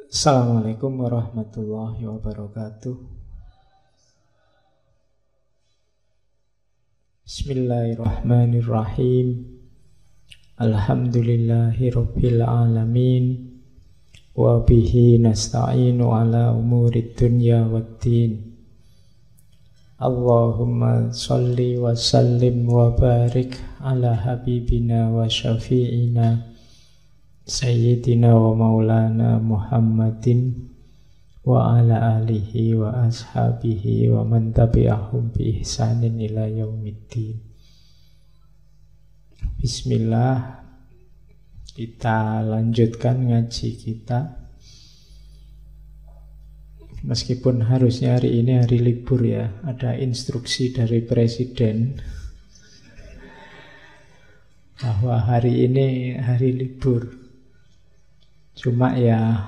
Assalamualaikum warahmatullahi wabarakatuh. Bismillahirrahmanirrahim. Alhamdulillahi rabbil alamin. Wa bihi nasta'inu ala umurid dunya waddin. Allahumma salli wa sallim wa barik ala habibina wa syafi'ina Sayyidina wa maulana Muhammadin wa ala alihi wa ashabihi wa man tabi'ahum bi ihsanin ila yaumiddin. Bismillah, kita lanjutkan ngaji kita. Meskipun harusnya hari ini hari libur ya, ada instruksi dari Presiden bahwa hari ini hari libur. Cuma ya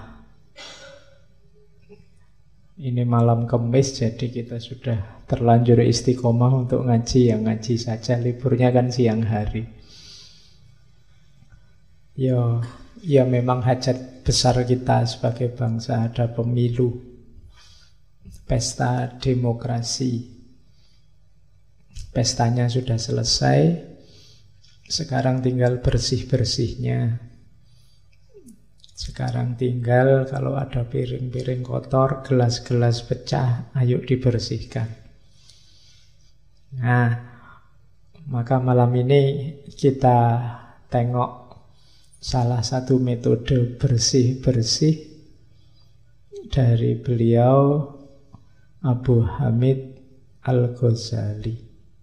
ini malam Kamis, jadi kita sudah terlanjur istiqomah untuk ngaji. Yang ngaji saja, liburnya kan siang hari. Ya memang hajat besar kita sebagai bangsa, ada pemilu, pesta demokrasi. Pestanya sudah selesai, sekarang tinggal bersih-bersihnya. Sekarang tinggal kalau ada piring-piring kotor, gelas-gelas pecah, ayo dibersihkan. Nah, maka malam ini kita tengok salah satu metode bersih-bersih dari beliau Abu Hamid Al-Ghazali.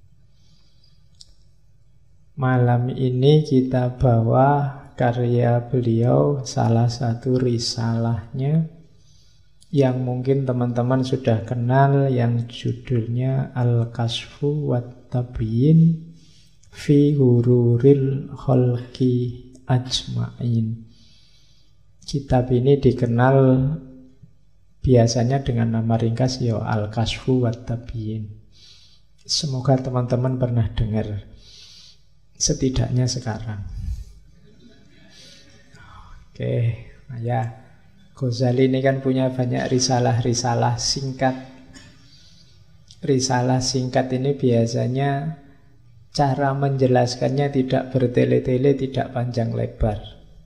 Malam ini kita bawa karya beliau, salah satu risalahnya yang mungkin teman-teman sudah kenal, yang judulnya Al-Kashfu wat Tabyin fi Hururil Khalqi Ajma'in. Kitab ini dikenal biasanya dengan nama ringkas Al-Kashfu wat Tabyin. Semoga teman-teman pernah dengar, setidaknya sekarang. Oke, nah ya, Ghazali ini kan punya banyak risalah-risalah singkat. Risalah singkat ini biasanya cara menjelaskannya tidak bertele-tele, tidak panjang lebar.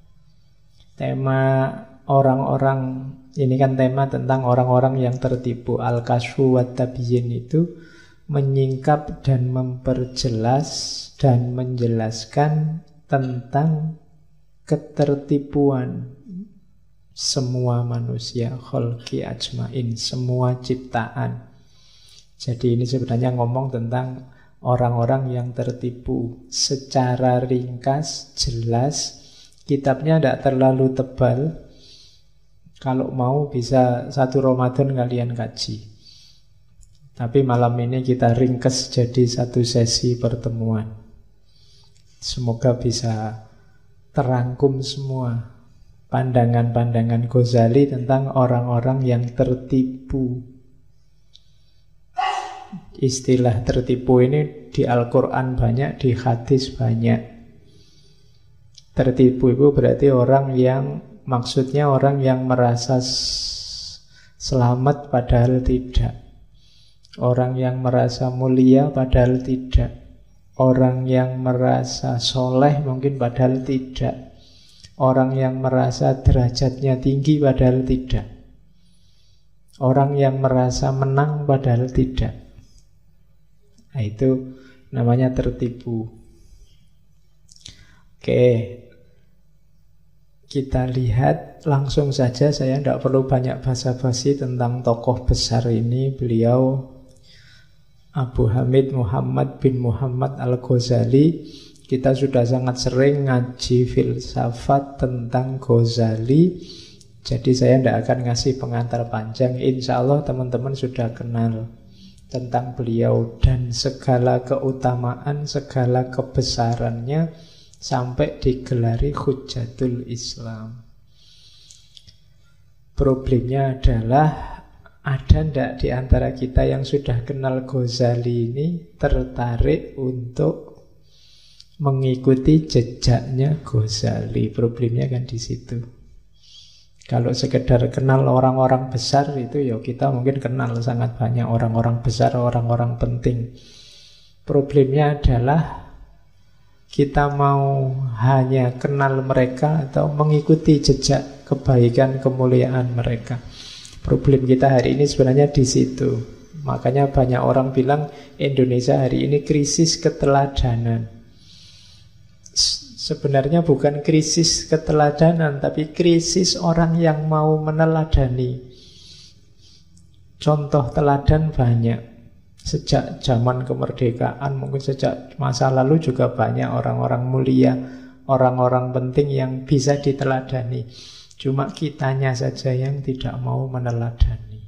Tema orang-orang, ini kan tema tentang orang-orang yang tertipu. Al-Kashfu wat Tabyin itu menyingkap dan memperjelas dan menjelaskan tentang ketertipuan semua manusia, khalqi ajmain, semua ciptaan. Jadi ini sebenarnya ngomong tentang orang-orang yang tertipu secara ringkas, jelas. Kitabnya tidak terlalu tebal. Kalau mau bisa satu Ramadan kalian kaji. Tapi malam ini kita ringkas jadi satu sesi pertemuan. Semoga bisa terangkum semua pandangan-pandangan Ghazali tentang orang-orang yang tertipu. Istilah tertipu ini di Al-Quran banyak, di hadis banyak. Tertipu itu berarti orang yang, maksudnya orang yang merasa selamat padahal tidak. Orang yang merasa mulia padahal tidak. Orang yang merasa soleh mungkin padahal tidak. Orang yang merasa derajatnya tinggi padahal tidak. Orang yang merasa menang padahal tidak. Nah, itu namanya tertipu. Oke, kita lihat langsung saja. Saya tidak perlu banyak basa-basi tentang tokoh besar ini. Beliau Abu Hamid Muhammad bin Muhammad Al-Ghazali. Kita sudah sangat sering ngaji filsafat tentang Ghazali. Jadi saya tidak akan ngasih pengantar panjang. Insya Allah teman-teman sudah kenal tentang beliau dan segala keutamaan, segala kebesarannya, sampai digelari Hujjatul Islam. Problemnya adalah, ada ndak di antara kita yang sudah kenal Ghazali ini tertarik untuk mengikuti jejaknya Ghazali? Problemnya kan di situ. Kalau sekedar kenal orang-orang besar itu ya kita mungkin kenal sangat banyak orang-orang besar, orang-orang penting. Problemnya adalah kita mau hanya kenal mereka atau mengikuti jejak kebaikan, kemuliaan mereka. Problem kita hari ini sebenarnya di situ. Makanya banyak orang bilang Indonesia hari ini krisis keteladanan. Sebenarnya bukan krisis keteladanan, tapi krisis orang yang mau meneladani. Contoh teladan banyak. Sejak zaman kemerdekaan, mungkin sejak masa lalu juga banyak orang-orang mulia, orang-orang penting yang bisa diteladani. Cuma kitanya saja yang tidak mau meneladani.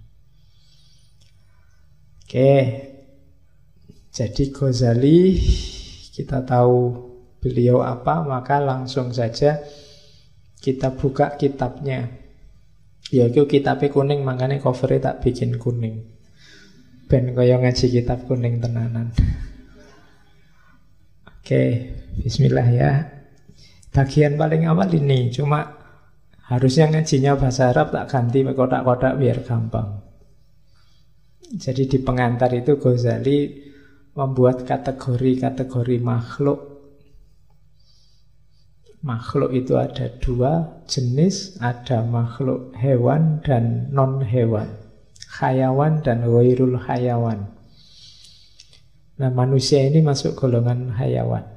Oke, jadi Ghazali kita tahu beliau apa, maka langsung saja kita buka kitabnya. Ya itu kitabnya kuning, makanya covernya tak bikin kuning. Ben kaya ngaji kitab kuning tenanan. Oke, bismillah ya. Bagian paling awal ini, cuma harusnya ngajinya bahasa Arab tak ganti kotak-kotak biar gampang. Jadi di pengantar itu Ghazali membuat kategori-kategori makhluk. Makhluk itu ada dua jenis, ada makhluk hewan dan non-hewan, hayawan dan ghairul hayawan. Nah, manusia ini masuk golongan hayawan.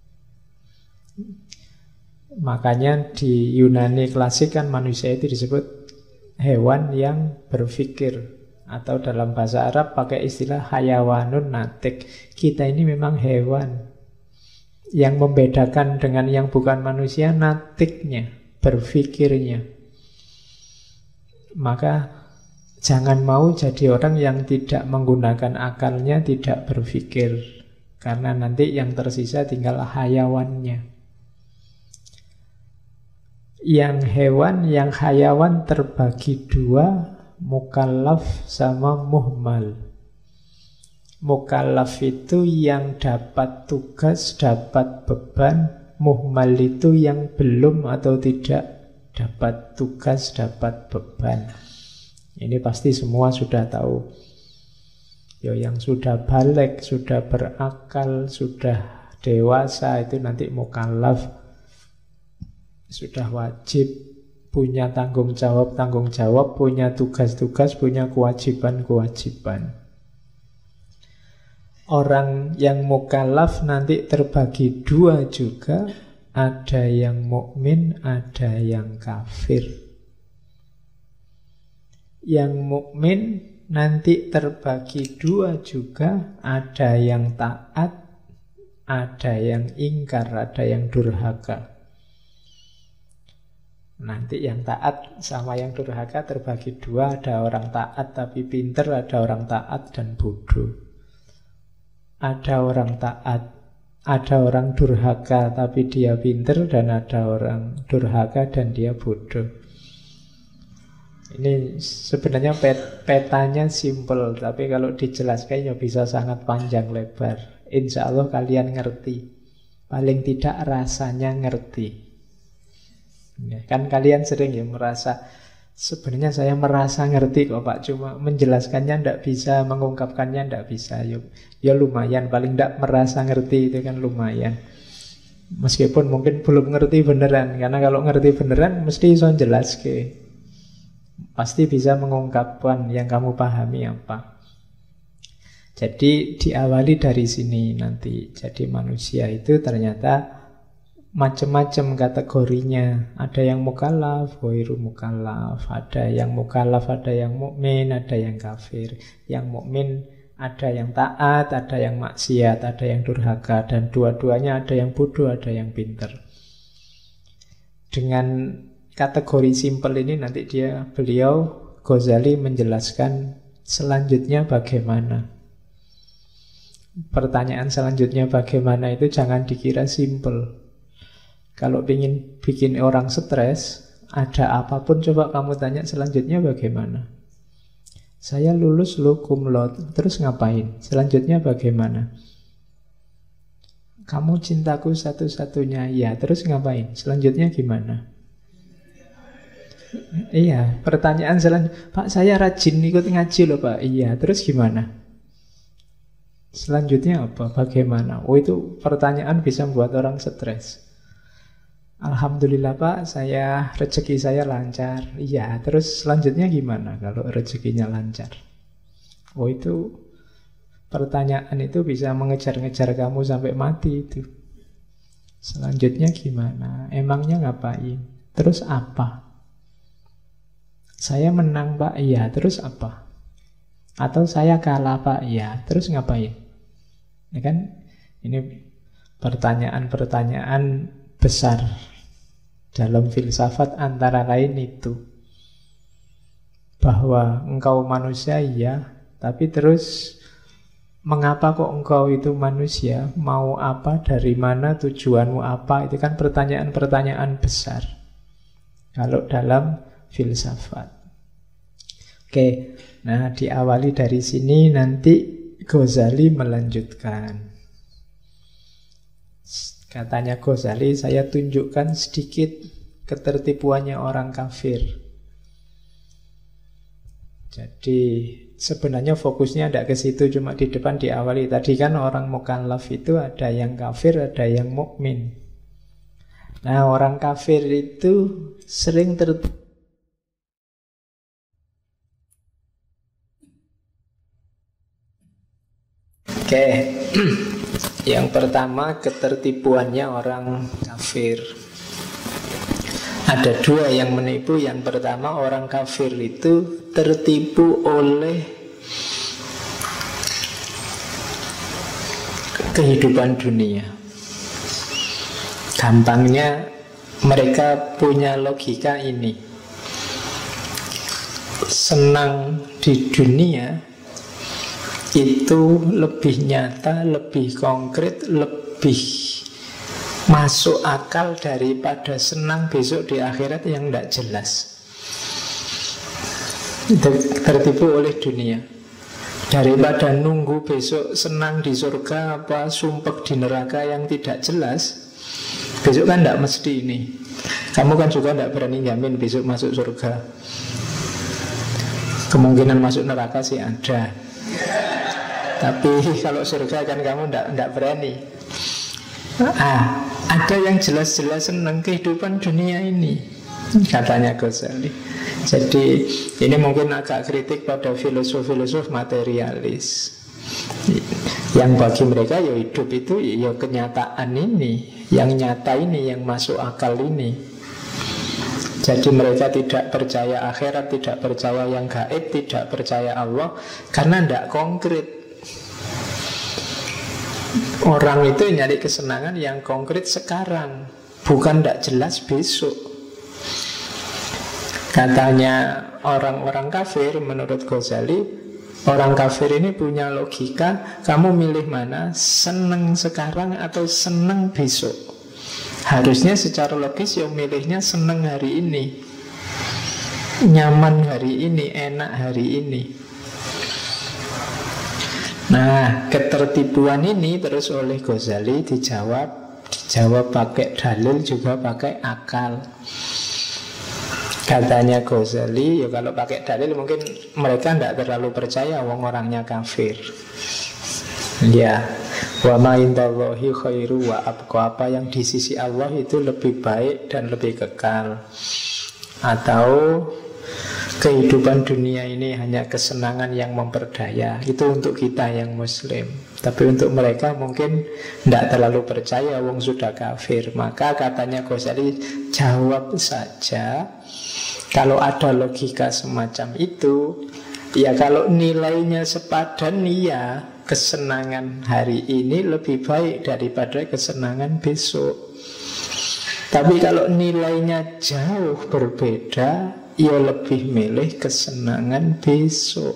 Makanya di Yunani klasik kan manusia itu disebut hewan yang berpikir, atau dalam bahasa Arab pakai istilah hayawanun natik. Kita ini memang hewan. Yang membedakan dengan yang bukan manusia natiknya, berpikirnya. Maka jangan mau jadi orang yang tidak menggunakan akalnya, tidak berpikir. Karena nanti yang tersisa tinggal hayawannya. Yang hewan, yang hayawan terbagi dua, mukallaf sama muhmal. Mukallaf itu yang dapat tugas, dapat beban. Muhmal itu yang belum atau tidak dapat tugas, dapat beban. Ini pasti semua sudah tahu. Ya, yang sudah balik, sudah berakal, sudah dewasa itu nanti mukallaf. Sudah wajib, punya tanggung jawab, punya tugas-tugas, punya kewajiban. Orang yang mukallaf nanti terbagi dua juga, ada yang mukmin, ada yang kafir. Yang mukmin nanti terbagi dua juga, ada yang taat, ada yang ingkar, ada yang durhaka. Nanti yang taat sama yang durhaka terbagi dua, ada orang taat tapi pinter, ada orang taat dan bodoh. Ada orang taat, ada orang durhaka tapi dia pinter, dan ada orang durhaka dan dia bodoh. Ini sebenarnya petanya simple, tapi kalau dijelaskan ya bisa sangat panjang lebar. Insya Allah kalian ngerti. Paling tidak rasanya ngerti. Kan kalian sering ya merasa, sebenarnya saya merasa ngerti kok Pak, cuma menjelaskannya tidak bisa, mengungkapkannya tidak bisa. Ya lumayan, paling tidak merasa ngerti itu kan lumayan. Meskipun mungkin belum ngerti beneran, karena kalau ngerti beneran mesti bisa jelas ke. Pasti bisa mengungkapkan yang kamu pahami apa. Jadi diawali dari sini nanti. Jadi manusia itu ternyata macam-macam kategorinya. Ada yang mukallaf, ghairu mukallaf, ada yang mukallaf, ada yang mukmin, ada yang kafir. Yang mukmin ada yang taat, ada yang maksiat, ada yang durhaka, dan dua-duanya ada yang bodoh, ada yang pinter. Dengan kategori simpel ini nanti beliau Ghazali menjelaskan selanjutnya bagaimana. Pertanyaan selanjutnya bagaimana itu jangan dikira simpel. Kalau ingin bikin orang stres, ada apapun coba kamu tanya selanjutnya bagaimana. Saya lulus lo cum laude, terus ngapain? Selanjutnya bagaimana? Kamu cintaku satu-satunya, ya terus ngapain? Selanjutnya gimana? Iya, pertanyaan selanjutnya, Pak saya rajin ikut ngaji loh Pak. Iya, terus gimana? Selanjutnya apa? Bagaimana? Oh itu pertanyaan bisa membuat orang stres. Alhamdulillah Pak, rezeki saya lancar. Iya, terus selanjutnya gimana kalau rezekinya lancar? Oh itu pertanyaan itu bisa mengejar-ngejar kamu sampai mati itu. Selanjutnya gimana? Emangnya ngapain? Terus apa? Saya menang Pak, iya, terus apa? Atau saya kalah Pak, iya, terus ngapain? Ya kan? Ini pertanyaan-pertanyaan besar dalam filsafat, antara lain itu. Bahwa engkau manusia, iya, tapi terus mengapa kok engkau itu manusia? Mau apa? Dari mana? Tujuanmu apa? Itu kan pertanyaan-pertanyaan besar kalau dalam filsafat. Oke, nah diawali dari sini, nanti Ghazali melanjutkan. Katanya Ghazali, saya tunjukkan sedikit ketertipuannya orang kafir. Jadi sebenarnya fokusnya tidak ke situ, cuma di depan diawali. Tadi kan orang mukallaf itu ada yang kafir, ada yang mukmin. Nah, orang kafir itu sering Oke, yang pertama ketertipuannya orang kafir. Ada dua yang menipu. Yang pertama, orang kafir itu tertipu oleh kehidupan dunia. Gampangnya mereka punya logika ini. Senang di dunia itu lebih nyata, lebih konkret, lebih masuk akal daripada senang besok di akhirat yang tidak jelas. Tertipu oleh dunia. Daripada nunggu besok senang di surga apa sumpek di neraka yang tidak jelas, besok kan tidak mesti ini. Kamu kan juga tidak berani jamin besok masuk surga. Kemungkinan masuk neraka sih ada, tapi kalau surga kan kamu tidak berani. Ada yang jelas-jelas senang kehidupan dunia ini, katanya Ghazali. Jadi ini mungkin agak kritik pada filosof-filosof materialis, yang bagi mereka ya hidup itu ya kenyataan ini, yang nyata ini, yang masuk akal ini. Jadi mereka tidak percaya akhirat, tidak percaya yang gaib, tidak percaya Allah, karena tidak konkret. Orang itu nyari kesenangan yang konkret sekarang, bukan tidak jelas besok. Katanya orang-orang kafir, menurut Ghazali, orang kafir ini punya logika, kamu milih mana? Seneng sekarang atau seneng besok? Harusnya secara logis yang milihnya seneng hari ini, nyaman hari ini, enak hari ini. Nah, ketertipuan ini terus oleh Ghazali dijawab pakai dalil, juga pakai akal. Katanya Ghazali, ya kalau pakai dalil mungkin mereka tidak terlalu percaya, wong orangnya kafir. Ya, wa ma indallahi khairu wa abqa, apa yang di sisi Allah itu lebih baik dan lebih kekal. Atau kehidupan dunia ini hanya kesenangan yang memperdaya. Itu untuk kita yang muslim. Tapi untuk mereka mungkin tidak terlalu percaya, wong sudah kafir. Maka katanya Ghazali, jawab saja. Kalau ada logika semacam itu, ya kalau nilainya sepadan, ya kesenangan hari ini lebih baik daripada kesenangan besok. Tapi kalau nilainya jauh berbeda, ya lebih milih kesenangan besok.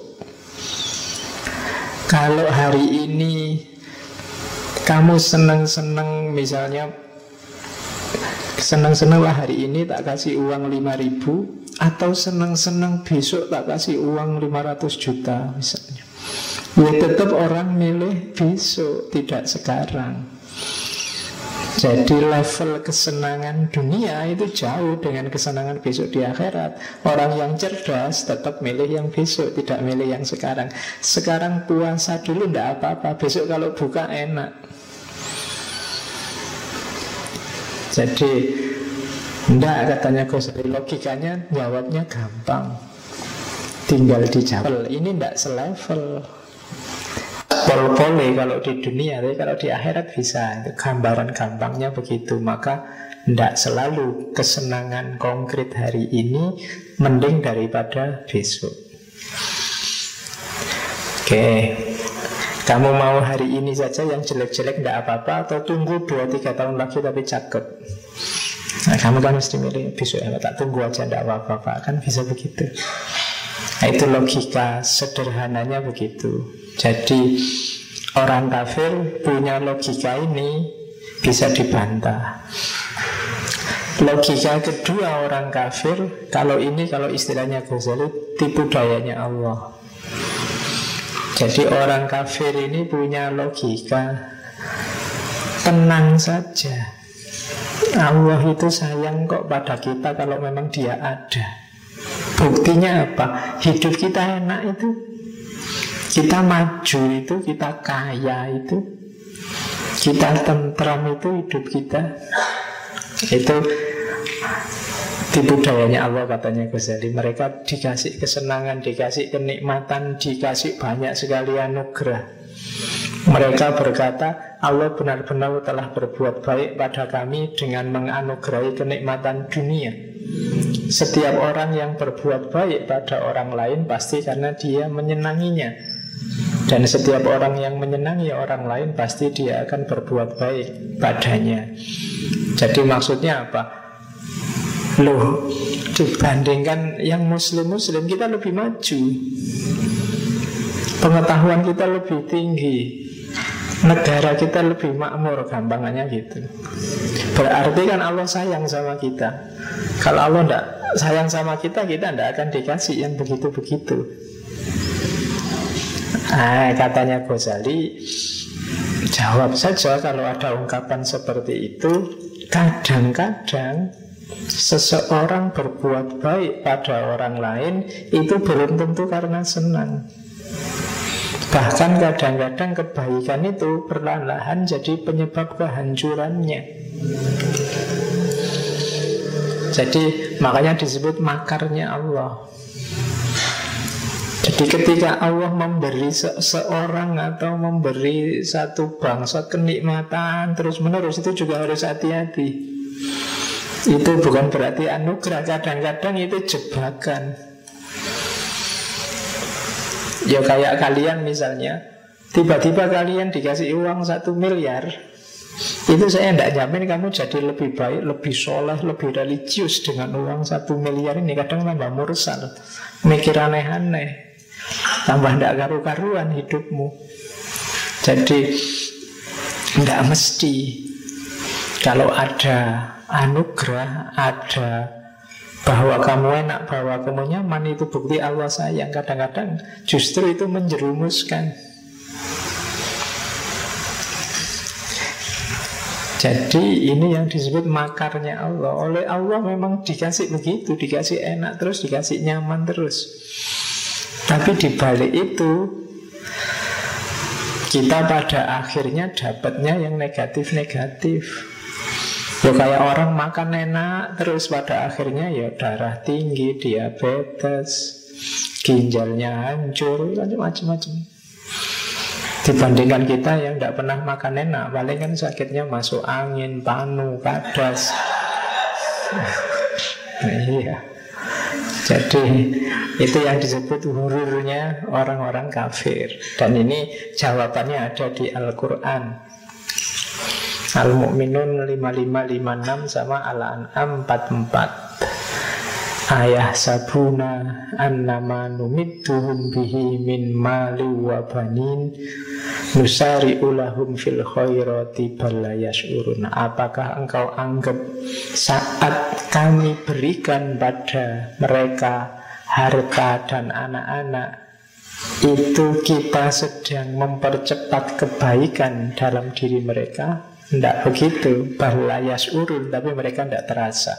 Kalau hari ini kamu senang-senang, misalnya senang-senanglah hari ini tak kasih uang 5.000, atau senang-senang besok tak kasih uang 500 juta misalnya, ya tetap orang milih besok, tidak sekarang. Jadi level kesenangan dunia itu jauh dengan kesenangan besok di akhirat. Orang yang cerdas tetap milih yang besok, tidak milih yang sekarang. Sekarang puasa dulu tidak apa-apa, besok kalau buka enak. Jadi enggak, katanya Ghazali, logikanya jawabnya gampang, tinggal dijawab. Ini enggak selevel. Boleh kalau di dunia, tapi kalau di akhirat bisa. Itu gambaran gampangnya begitu. Maka tidak selalu kesenangan konkret hari ini mending daripada besok. Oke, kamu mau hari ini saja yang jelek-jelek tidak apa-apa, atau tunggu 2-3 tahun lagi tapi cakep? Nah, kamu kan mesti milih besok ya, tak tunggu aja tidak apa-apa. Kan bisa begitu. Nah, itu logika sederhananya begitu. Jadi orang kafir punya logika ini bisa dibantah. Logika kedua orang kafir, kalau istilahnya Ghazali, tipu dayanya Allah. Jadi orang kafir ini punya logika, tenang saja, Allah itu sayang kok pada kita kalau memang dia ada. Buktinya apa? Hidup kita enak itu, kita maju itu, kita kaya itu, kita tentram itu, hidup kita. Itu tipu dayanya Allah, katanya Ghazali. Mereka dikasih kesenangan, dikasih kenikmatan, dikasih banyak sekali anugerah. Mereka berkata, Allah benar-benar telah berbuat baik pada kami dengan menganugerahi kenikmatan dunia. Setiap orang yang berbuat baik pada orang lain pasti karena dia menyenanginya. Dan setiap orang yang menyenangi orang lain pasti dia akan berbuat baik padanya. Jadi maksudnya apa? Loh, dibandingkan yang muslim-muslim, kita lebih maju, pengetahuan kita lebih tinggi, negara kita lebih makmur, gampangannya gitu. Berarti kan Allah sayang sama kita. Kalau Allah tidak sayang sama kita, kita tidak akan dikasih yang begitu-begitu. Katanya Ghazali, jawab saja kalau ada ungkapan seperti itu. Kadang-kadang seseorang berbuat baik pada orang lain itu belum tentu karena senang. Bahkan kadang-kadang kebaikan itu perlahan-lahan jadi penyebab kehancurannya. Jadi makanya disebut makarnya Allah. Jadi ketika Allah memberi seseorang atau memberi satu bangsa kenikmatan terus-menerus, itu juga harus hati-hati. Itu bukan berarti anugerah, kadang-kadang itu jebakan. Ya kayak kalian misalnya, tiba-tiba kalian dikasih uang 1 miliar, itu saya tidak jamin kamu jadi lebih baik, lebih soleh, lebih religius dengan uang 1 miliar ini. Kadang tambah mursal, mikir aneh-aneh, tambah tidak karu-karuan hidupmu. Jadi tidak mesti. Kalau ada anugerah, ada bahwa kamu enak, bahwa kamu nyaman, itu bukti Allah sayang. Kadang-kadang justru itu menjerumuskan. Jadi ini yang disebut makarnya Allah. Oleh Allah memang dikasih begitu, dikasih enak terus, dikasih nyaman terus. Tapi di balik itu kita pada akhirnya dapatnya yang negatif-negatif. Ya kayak orang makan enak terus pada akhirnya ya darah tinggi, diabetes, ginjalnya hancur, macam-macam. Dibandingkan kita yang tidak pernah makan enak, paling kan sakitnya masuk angin, panu, kadas. Iya. Jadi itu yang disebut hururnya orang-orang kafir. Dan ini jawabannya ada di Al-Quran. Al-Mu'minun 5556 sama Al-An'am 44. Ayah sabuna annama numidduhum bihi min mali wa banin nusari'u lahum fil khairati bal la yash'urun. Apakah engkau anggap saat kami berikan pada mereka harta dan anak-anak itu kita sedang mempercepat kebaikan dalam diri mereka? Tidak begitu, balayas urun, tapi mereka tidak terasa.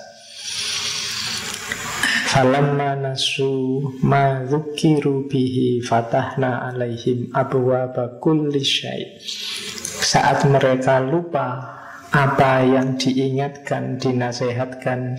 Falamma nasu ma dzukiru bihi fatahna alaihim abwaaba kulli syai'. Saat mereka lupa apa yang diingatkan, dinasihatkan,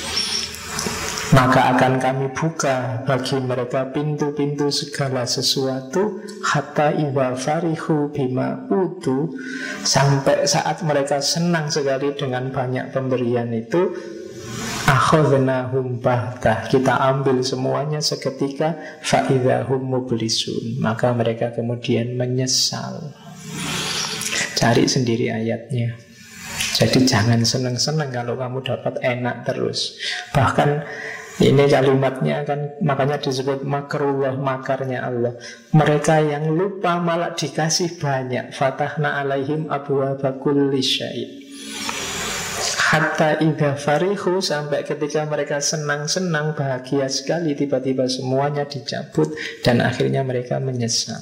maka akan kami buka bagi mereka pintu-pintu segala sesuatu, hatta idza farihu bima utu, sampai saat mereka senang sekali dengan banyak pemberian itu, akhadnahum bahtah, kita ambil semuanya seketika, fa idzahum mublisun, maka mereka kemudian menyesal. Cari sendiri ayatnya. Jadi jangan senang-senang kalau kamu dapat enak terus. Bahkan ini kalimatnya kan, makanya disebut makrullah, makarnya Allah. Mereka yang lupa malah dikasih banyak. Fatahna alaihim abwaaba kulli syai'. Hatta idza farihu, sampai ketika mereka senang-senang, bahagia sekali, tiba-tiba semuanya dicabut dan akhirnya mereka menyesal.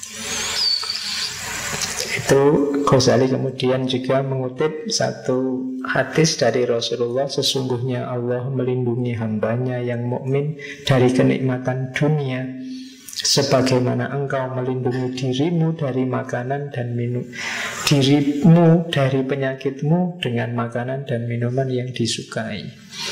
Itu Ghazali kemudian juga mengutip satu hadis dari Rasulullah, sesungguhnya Allah melindungi hambanya yang mukmin dari kenikmatan dunia sebagaimana engkau melindungi dirimu dari makanan dan minum, dirimu dari penyakitmu dengan makanan dan minuman yang disukai.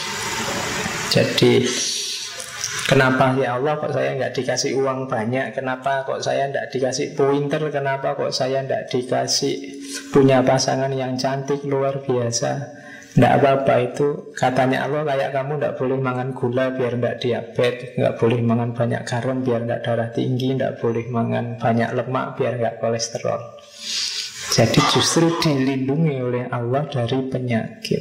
Jadi kenapa ya Allah kok saya nggak dikasih uang banyak? Kenapa kok saya nggak dikasih pointer? Kenapa kok saya nggak dikasih punya pasangan yang cantik luar biasa? Nggak apa-apa, itu katanya Allah kayak kamu nggak boleh makan gula biar nggak diabetes, nggak boleh makan banyak garam biar nggak darah tinggi, nggak boleh makan banyak lemak biar nggak kolesterol. Jadi justru dilindungi oleh Allah dari penyakit.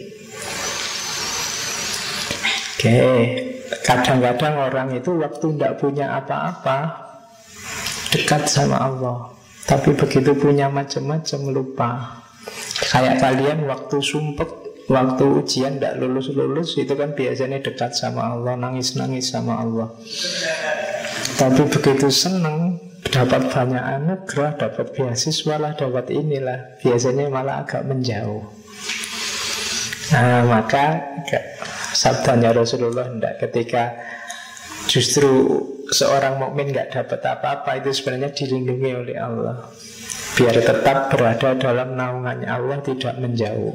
Oke. Kadang-kadang orang itu waktu tidak punya apa-apa dekat sama Allah, tapi begitu punya macam-macam lupa. Kayak kalian waktu sumpek, waktu ujian tidak lulus-lulus, itu kan biasanya dekat sama Allah, nangis-nangis sama Allah. Tapi begitu senang dapat banyak anugerah, dapat beasiswa lah, dapat inilah, biasanya malah agak menjauh. Nah, maka sabdanya Rasulullah hendak ketika justru seorang mukmin nggak dapat apa-apa, itu sebenarnya dilindungi oleh Allah biar tetap berada dalam naungannya Allah, tidak menjauh.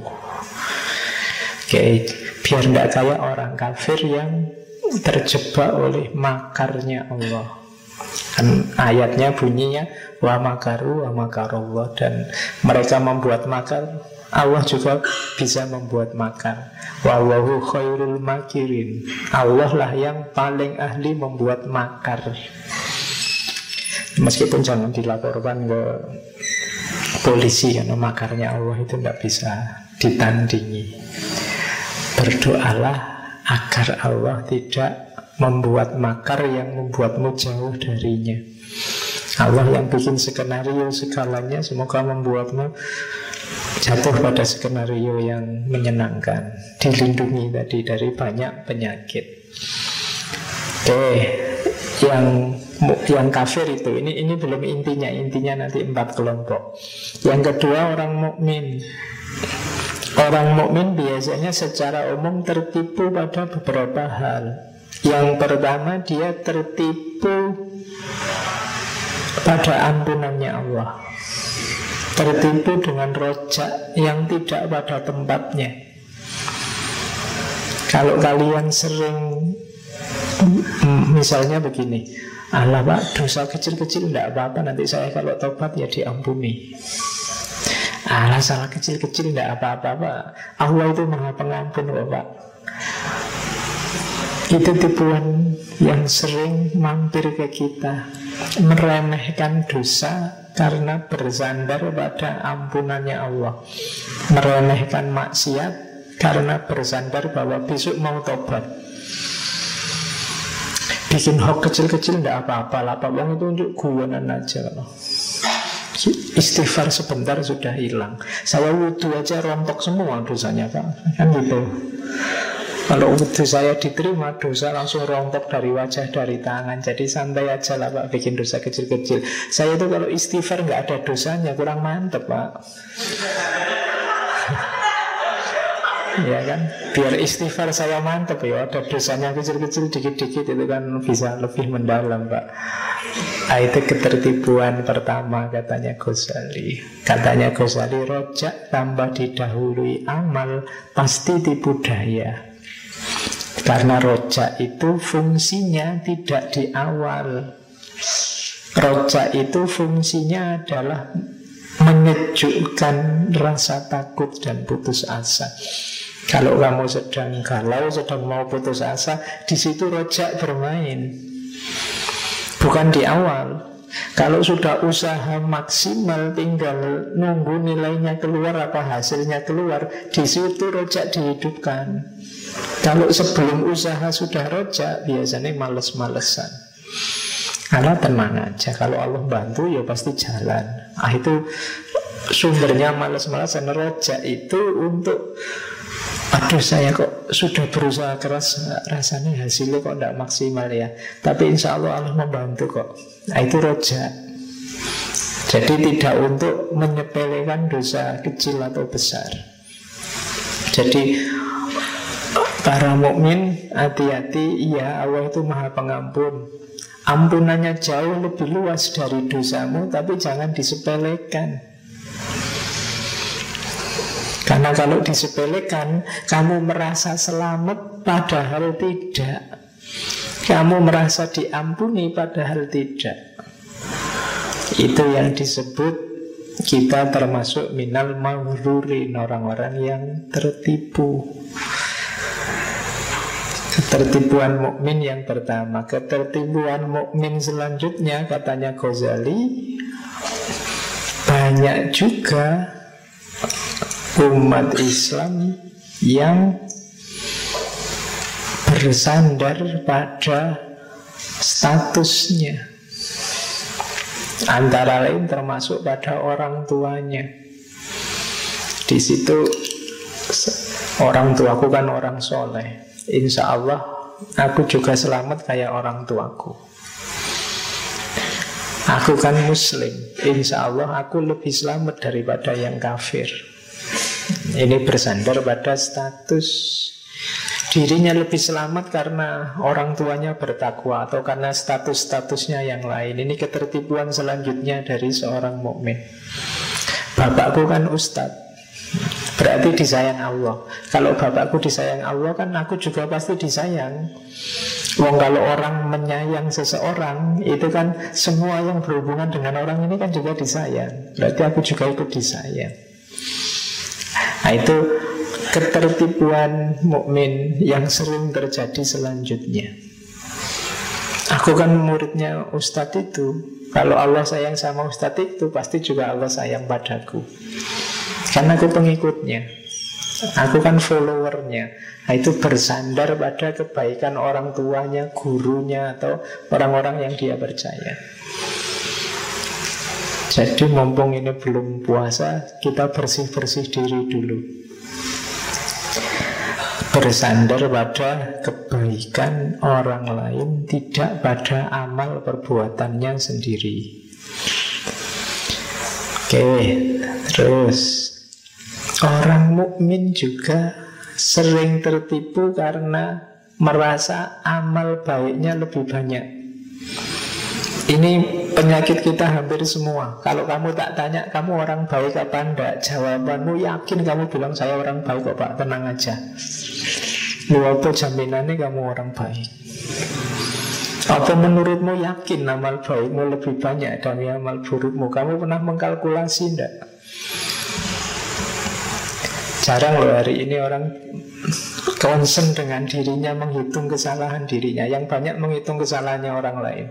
Oke, biar nggak kayak orang kafir yang terjebak oleh makarnya Allah. Kan ayatnya bunyinya wa makaru wa makarullah, dan mereka membuat makar, Allah juga bisa membuat makar. Wallahu khairul makirin, Allah lah yang paling ahli membuat makar. Meskipun jangan dilaporkan ke polisi, karena makarnya Allah itu tidak bisa ditandingi. Berdoalah agar Allah tidak membuat makar yang membuatmu jauh darinya. Allah yang bikin skenario segalanya, semoga membuatmu jatuh pada skenario yang menyenangkan, dilindungi tadi dari banyak penyakit. Oke, yang kafir itu ini belum intinya nanti 4 kelompok. Yang kedua orang mukmin. Orang mukmin biasanya secara umum tertipu pada beberapa hal. Yang pertama, dia tertipu pada ampunannya Allah, tertipu dengan rojak yang tidak pada tempatnya. Kalau kalian sering misalnya begini, alah Pak, dosa kecil-kecil tidak apa-apa, nanti saya kalau tobat ya diampuni. Alah, salah kecil-kecil tidak apa-apa Pak, Allah itu maha pengampun kok Pak. Itu tipuan yang sering mampir ke kita, meremehkan dosa karena bersandar pada ampunannya Allah, meremehkan maksiat karena bersandar bahwa besok mau tobat. Bikin hoax kecil-kecil tidak apa-apa lah, Pak, itu untuk guyonan aja. Istighfar sebentar sudah hilang. Saya wudhu aja rontok semua dosanya Pak, kan gitu. Kalau wudhu saya diterima, dosa langsung rontok dari wajah, dari tangan. Jadi santai aja lah Pak, bikin dosa kecil-kecil. Saya itu kalau istighfar nggak ada dosanya, kurang mantep Pak. Ya kan, biar istighfar saya mantep ya. Ada dosanya kecil-kecil dikit-dikit itu kan bisa lebih mendalam, Pak. Itu ketertipuan pertama katanya Ghazali. Katanya Ghazali, rojak tambah didahului amal pasti tipu daya. Karena rojak itu fungsinya tidak di awal. Rojak itu fungsinya adalah menyejukkan rasa takut dan putus asa. Kalau kamu sedang galau, sedang mau putus asa, di situ rojak bermain. Bukan di awal. Kalau sudah usaha maksimal, tinggal nunggu nilainya keluar, apa hasilnya keluar, di situ rojak dihidupkan. Kalau sebelum usaha sudah rojak, biasanya males-malesan. Karena tenang aja, kalau Allah bantu ya pasti jalan. Itu sumbernya males-malesan. Rojak itu untuk, aduh saya kok sudah berusaha keras, rasanya hasilnya kok tidak maksimal ya, tapi insya Allah Allah membantu kok. Itu rojak. Jadi tidak untuk menyepelekan dosa kecil atau besar. Jadi para mukmin hati-hati, ya Allah itu Maha Pengampun. Ampunannya jauh lebih luas dari dosamu, tapi jangan disepelekan. Karena kalau disepelekan, kamu merasa selamat padahal tidak. Kamu merasa diampuni padahal tidak. Itu yang disebut kita termasuk minal maghrurin, orang-orang yang tertipu. Ketertipuan mukmin yang pertama. Ketertipuan mukmin selanjutnya katanya Ghazali, banyak juga umat Islam yang bersandar pada statusnya, antara lain termasuk pada orang tuanya. Di situ orang tuaku kan orang soleh, insya Allah aku juga selamat kayak orang tuaku. Aku kan muslim, insya Allah aku lebih selamat daripada yang kafir. Ini bersandar pada status. Dirinya lebih selamat karena orang tuanya bertakwa, atau karena status-statusnya yang lain. Ini ketertipuan selanjutnya dari seorang mukmin. Bapakku kan ustadz, berarti disayang Allah. Kalau bapakku disayang Allah, kan aku juga pasti disayang. Wong kalau orang menyayang seseorang, itu kan semua yang berhubungan dengan orang ini kan juga disayang. Berarti aku juga ikut disayang. Nah itu ketertipuan mukmin yang sering terjadi selanjutnya. Aku kan muridnya ustadz itu. Kalau Allah sayang sama ustadz itu, pasti juga Allah sayang padaku. Karena aku pengikutnya, aku kan followernya. Nah, itu bersandar pada kebaikan orang tuanya, gurunya, atau orang-orang yang dia percaya. Jadi mumpung ini belum puasa, kita bersih-bersih diri dulu. Bersandar pada kebaikan orang lain, tidak pada amal perbuatannya sendiri. Oke, terus orang mukmin juga sering tertipu karena merasa amal baiknya lebih banyak. Ini penyakit kita hampir semua. Kalau kamu tak tanya kamu orang baik apa enggak, jawabanmu yakin kamu bilang saya orang baik kok Pak, tenang aja. Lu apa jaminannya kamu orang baik? Apa menurutmu yakin amal baikmu lebih banyak dari amal burukmu? Kamu pernah mengkalkulasi enggak? Jarang loh hari ini orang concern dengan dirinya, menghitung kesalahan dirinya. Yang banyak menghitung kesalahannya orang lain.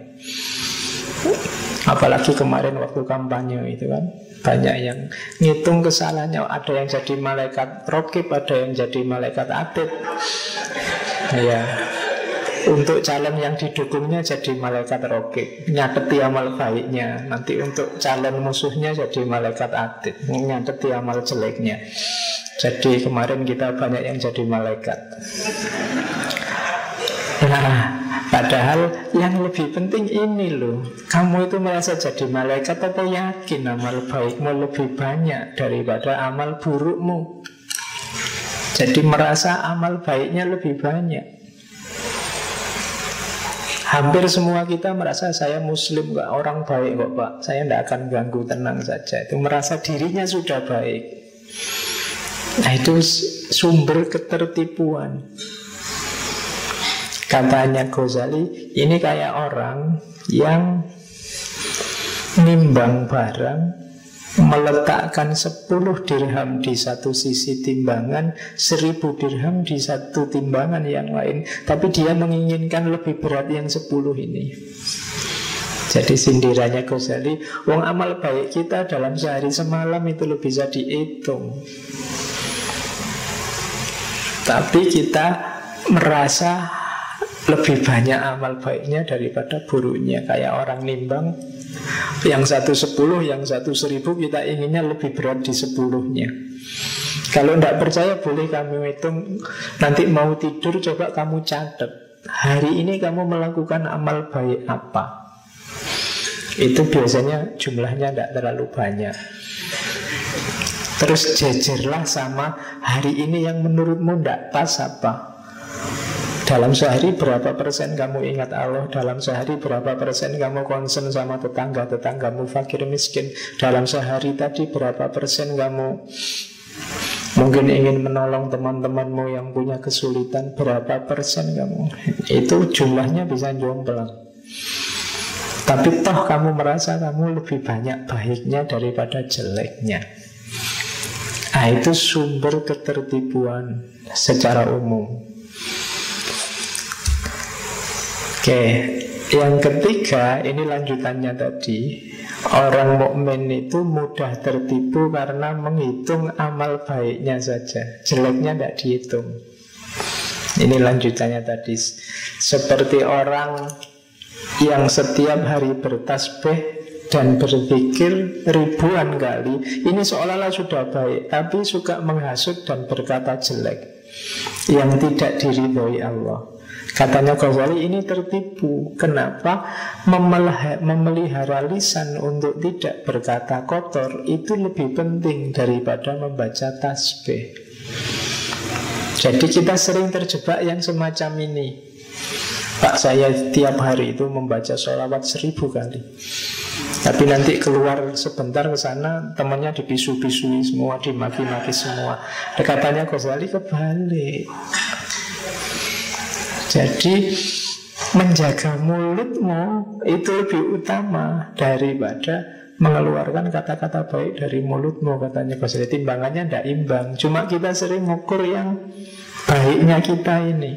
Apalagi kemarin waktu kampanye itu kan, banyak yang ngitung kesalahannya. Ada yang jadi malaikat rokib, ada yang jadi malaikat atid. Ya, untuk calon yang didukungnya jadi malaikat rokib, nyateti amal baiknya. Nanti untuk calon musuhnya jadi malaikat atid, nyateti amal jeleknya. Jadi kemarin kita banyak yang jadi malaikat. Nah, Padahal yang lebih penting ini loh, kamu itu merasa jadi malaikat atau yakin amal baikmu lebih banyak daripada amal burukmu. Jadi merasa amal baiknya lebih banyak. Hampir semua kita merasa saya muslim kok, orang baik kok Pak, saya tidak akan ganggu, tenang saja. Itu merasa dirinya sudah baik. Nah itu sumber ketertipuan. Katanya Ghazali, ini kayak orang yang nimbang barang, meletakkan 10 dirham di satu sisi timbangan, 1000 dirham di satu timbangan yang lain, tapi dia menginginkan lebih berat yang 10 ini. Jadi sindirannya Ghazali, wong amal baik kita dalam sehari semalam itu lebih bisa dihitung, tapi kita merasa lebih banyak amal baiknya daripada buruknya. Kayak orang nimbang, yang satu 10, yang satu 1000, kita inginnya lebih berat di 10-nya. Kalau tidak percaya boleh kamu hitung. Nanti mau tidur coba kamu catat, hari ini kamu melakukan amal baik apa. Itu biasanya jumlahnya tidak terlalu banyak. Terus jejerlah sama hari ini yang menurutmu tidak pas apa. Dalam sehari berapa persen kamu ingat Allah? Dalam sehari berapa persen kamu concern sama tetanggamu fakir miskin? Dalam sehari tadi berapa persen kamu mungkin ingin menolong teman-temanmu yang punya kesulitan? Berapa persen kamu? Itu jumlahnya bisa jomplang. Tapi toh kamu merasa kamu lebih banyak baiknya daripada jeleknya. Nah itu sumber ketertipuan secara umum. Oke, yang ketiga, ini lanjutannya tadi. Orang mukmin itu mudah tertipu karena menghitung amal baiknya saja, jeleknya tidak dihitung. Ini lanjutannya tadi. Seperti orang yang setiap hari bertasbih dan berpikir ribuan kali, ini seolah-olah sudah baik, tapi suka menghasut dan berkata jelek yang tidak diridhoi Allah. Katanya Ghazali, ini tertipu. Kenapa? Memelihara lisan untuk tidak berkata kotor itu lebih penting daripada membaca tasbih. Jadi kita sering terjebak yang semacam ini. Pak, saya tiap hari itu membaca sholawat 1000 kali, tapi nanti keluar sebentar ke sana, temannya dibisu-bisui semua, dimaki-maki semua. Katanya Ghazali kebalik. Jadi menjaga mulutmu itu lebih utama daripada mengeluarkan kata-kata baik dari mulutmu, katanya Ghazali. Timbangannya tidak imbang. Cuma kita sering mengukur yang baiknya kita ini.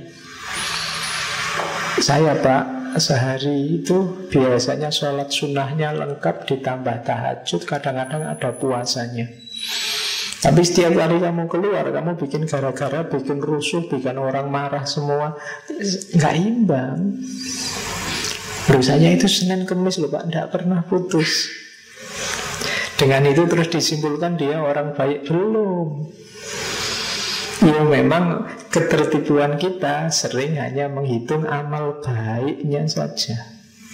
Saya Pak, sehari itu biasanya sholat sunnahnya lengkap ditambah tahajud, kadang-kadang ada puasanya. Tapi setiap kali kamu keluar, kamu bikin gara-gara, bikin rusuh, bikin orang marah semua, nggak imbang. Rusanya itu Senin Kemis loh Pak, tidak pernah putus. Dengan itu terus disimpulkan dia orang baik, belum. Ya memang ketertipuan kita sering hanya menghitung amal baiknya saja,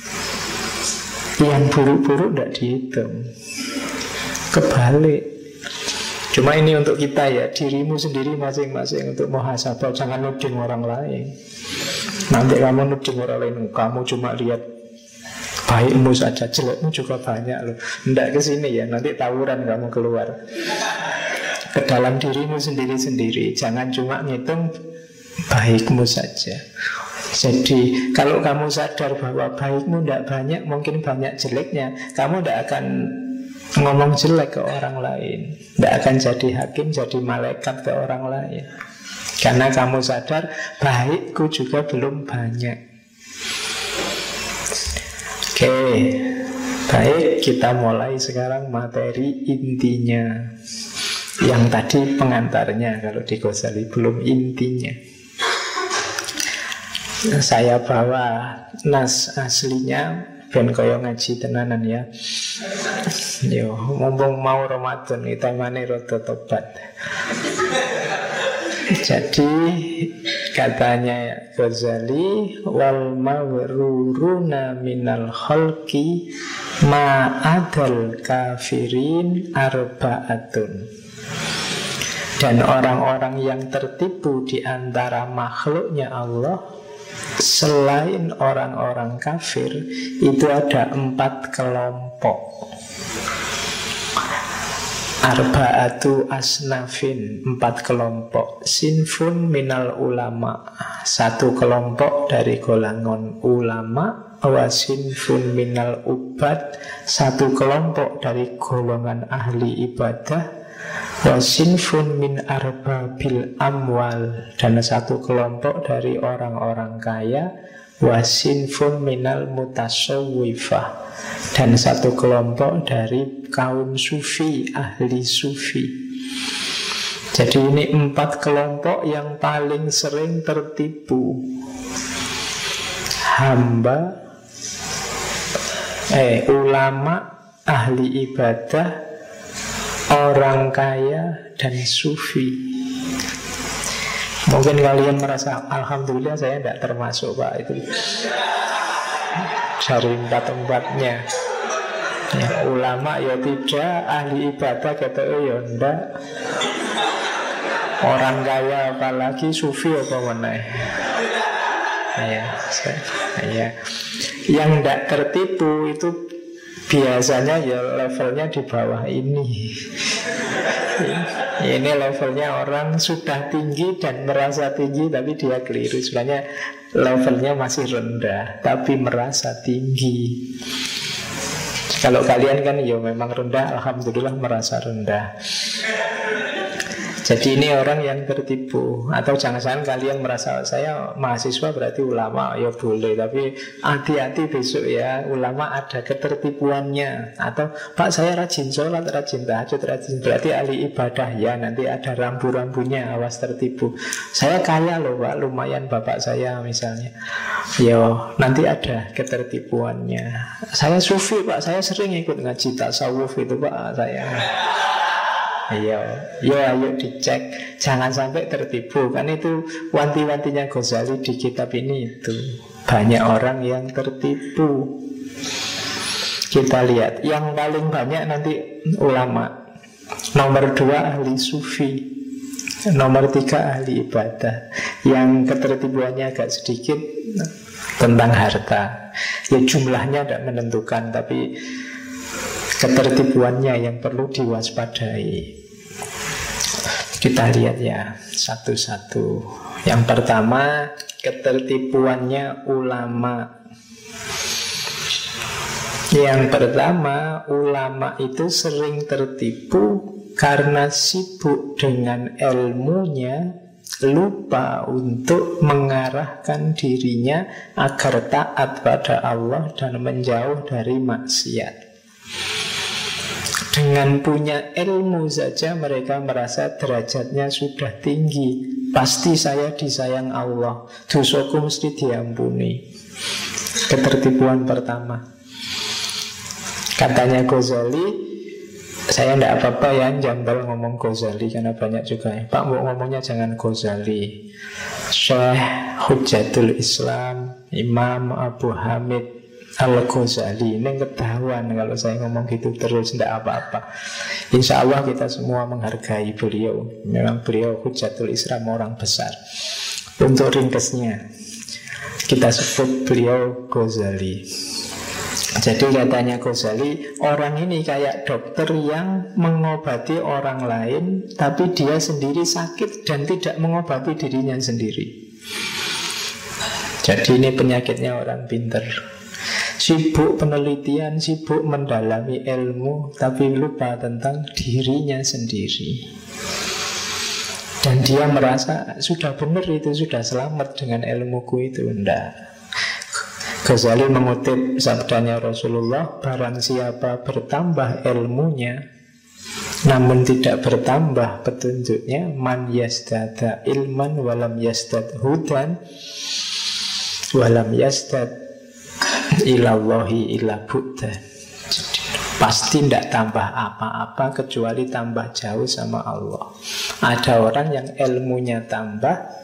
yang buruk-buruk tidak dihitung. Kebalik. Cuma ini untuk kita ya, dirimu sendiri masing-masing untuk muhasabah. Jangan nuding orang lain. Nanti kamu nuding orang lain, kamu cuma lihat baikmu saja, jelekmu juga banyak loh. Nggak ke sini ya, nanti tawuran kamu keluar. Ke dalam dirimu sendiri-sendiri. Jangan cuma ngitung baikmu saja. Jadi kalau kamu sadar bahwa baikmu tidak banyak, mungkin banyak jeleknya, kamu tidak akan ngomong jelek ke orang lain, tidak akan jadi hakim, jadi malaikat ke orang lain. Karena kamu sadar baikku juga belum banyak. Oke, baik, kita mulai sekarang materi intinya. Yang tadi pengantarnya, kalau di Ghazali belum intinya. Saya bawa nas aslinya ben kaya ngaji tenanan ya. Yo, mumpung mau Ramadan iki temane rada tobat. Jadi Katanya Ghazali, wal mawruruna minal khalqi ma'adal kafirin arba'atun. Dan orang-orang yang tertipu di antara makhluknya Allah selain orang-orang kafir itu ada 4 kelompok. Arba'atu asnafin, 4 kelompok. Sinfun minal ulama, 1 kelompok dari golongan ulama. Wa sinfun minal ubad, 1 kelompok dari golongan ahli ibadah. Wa sinfun min arbabil amwal, dan 1 kelompok dari orang-orang kaya. Wa sinfun minal mutasawwifah, dan 1 kelompok dari kaum sufi, ahli sufi. Jadi ini 4 kelompok yang paling sering tertipu. Hamba, ulama, ahli ibadah, orang kaya, dan sufi. Mungkin kalian merasa, alhamdulillah saya tidak termasuk Pak itu dari 4-4-nya. Ya, ulama ya tidak, ahli ibadah kata ya enggak, orang kaya apalagi, sufi apa mana. Ya. Yang tidak tertipu itu biasanya ya levelnya di bawah ini. Ini levelnya orang sudah tinggi dan merasa tinggi, tapi dia keliru. Sebenarnya levelnya masih rendah, tapi merasa tinggi. Kalau kalian kan ya memang rendah, alhamdulillah merasa rendah. Jadi ini orang yang tertipu. Atau jangan-jangan kalian merasa saya mahasiswa berarti ulama. Ya boleh, tapi hati-hati besok ya, ulama ada ketertipuannya. Atau Pak saya rajin sholat, rajin tahajud, rajin, berarti ahli ibadah. Ya nanti ada rambu-rambunya, awas tertipu. Saya kaya loh Pak, lumayan bapak saya misalnya. Ya nanti ada ketertipuannya. Saya sufi Pak, saya sering ikut ngaji tasawuf itu Pak saya. Ayo dicek, jangan sampai tertipu. Kan itu wanti-wantinya Ghazali di kitab ini itu. Banyak orang yang tertipu. Kita lihat, yang paling banyak nanti ulama. Nomor 2 ahli sufi. Nomor 3 ahli ibadah. Yang ketertipuannya agak sedikit tentang harta. Ya jumlahnya tidak menentukan, tapi ketertipuannya yang perlu diwaspadai. Kita lihat ya satu-satu. Yang pertama, ketertipuannya ulama. Yang pertama, ulama itu sering tertipu karena sibuk dengan ilmunya, lupa untuk mengarahkan dirinya agar taat pada Allah dan menjauh dari maksiat. Dengan punya ilmu saja mereka merasa derajatnya sudah tinggi. Pasti saya disayang Allah, dosaku mesti diampuni. Ketertipuan pertama. Katanya Ghazali, saya tidak apa-apa ya jambal ngomong Ghazali, karena banyak juga ya, Pak mau ngomongnya jangan Ghazali. Syekh Hujjatul Islam Imam Abu Hamid Al-Ghazali. Ini ketahuan kalau saya ngomong gitu terus, tidak apa-apa. Insya Allah kita semua menghargai beliau. Memang beliau Hujjatul Islam, orang besar. Untuk ringkesnya kita sebut beliau Ghazali. Jadi katanya Ghazali, orang ini kayak dokter yang mengobati orang lain, tapi dia sendiri sakit dan tidak mengobati dirinya sendiri. Jadi ini penyakitnya orang pinter. Sibuk penelitian, sibuk mendalami ilmu, tapi lupa tentang dirinya sendiri. Dan dia merasa sudah benar itu, sudah selamat dengan ilmuku itu. Tidak. Ghazali mengutip sabdanya Rasulullah, barang siapa bertambah ilmunya namun tidak bertambah petunjuknya, man yasdada ilman walam yasdad hudan walam yasdad ilallahi illa buddha. Pasti tidak tambah apa-apa kecuali tambah jauh sama Allah. Ada orang yang ilmunya tambah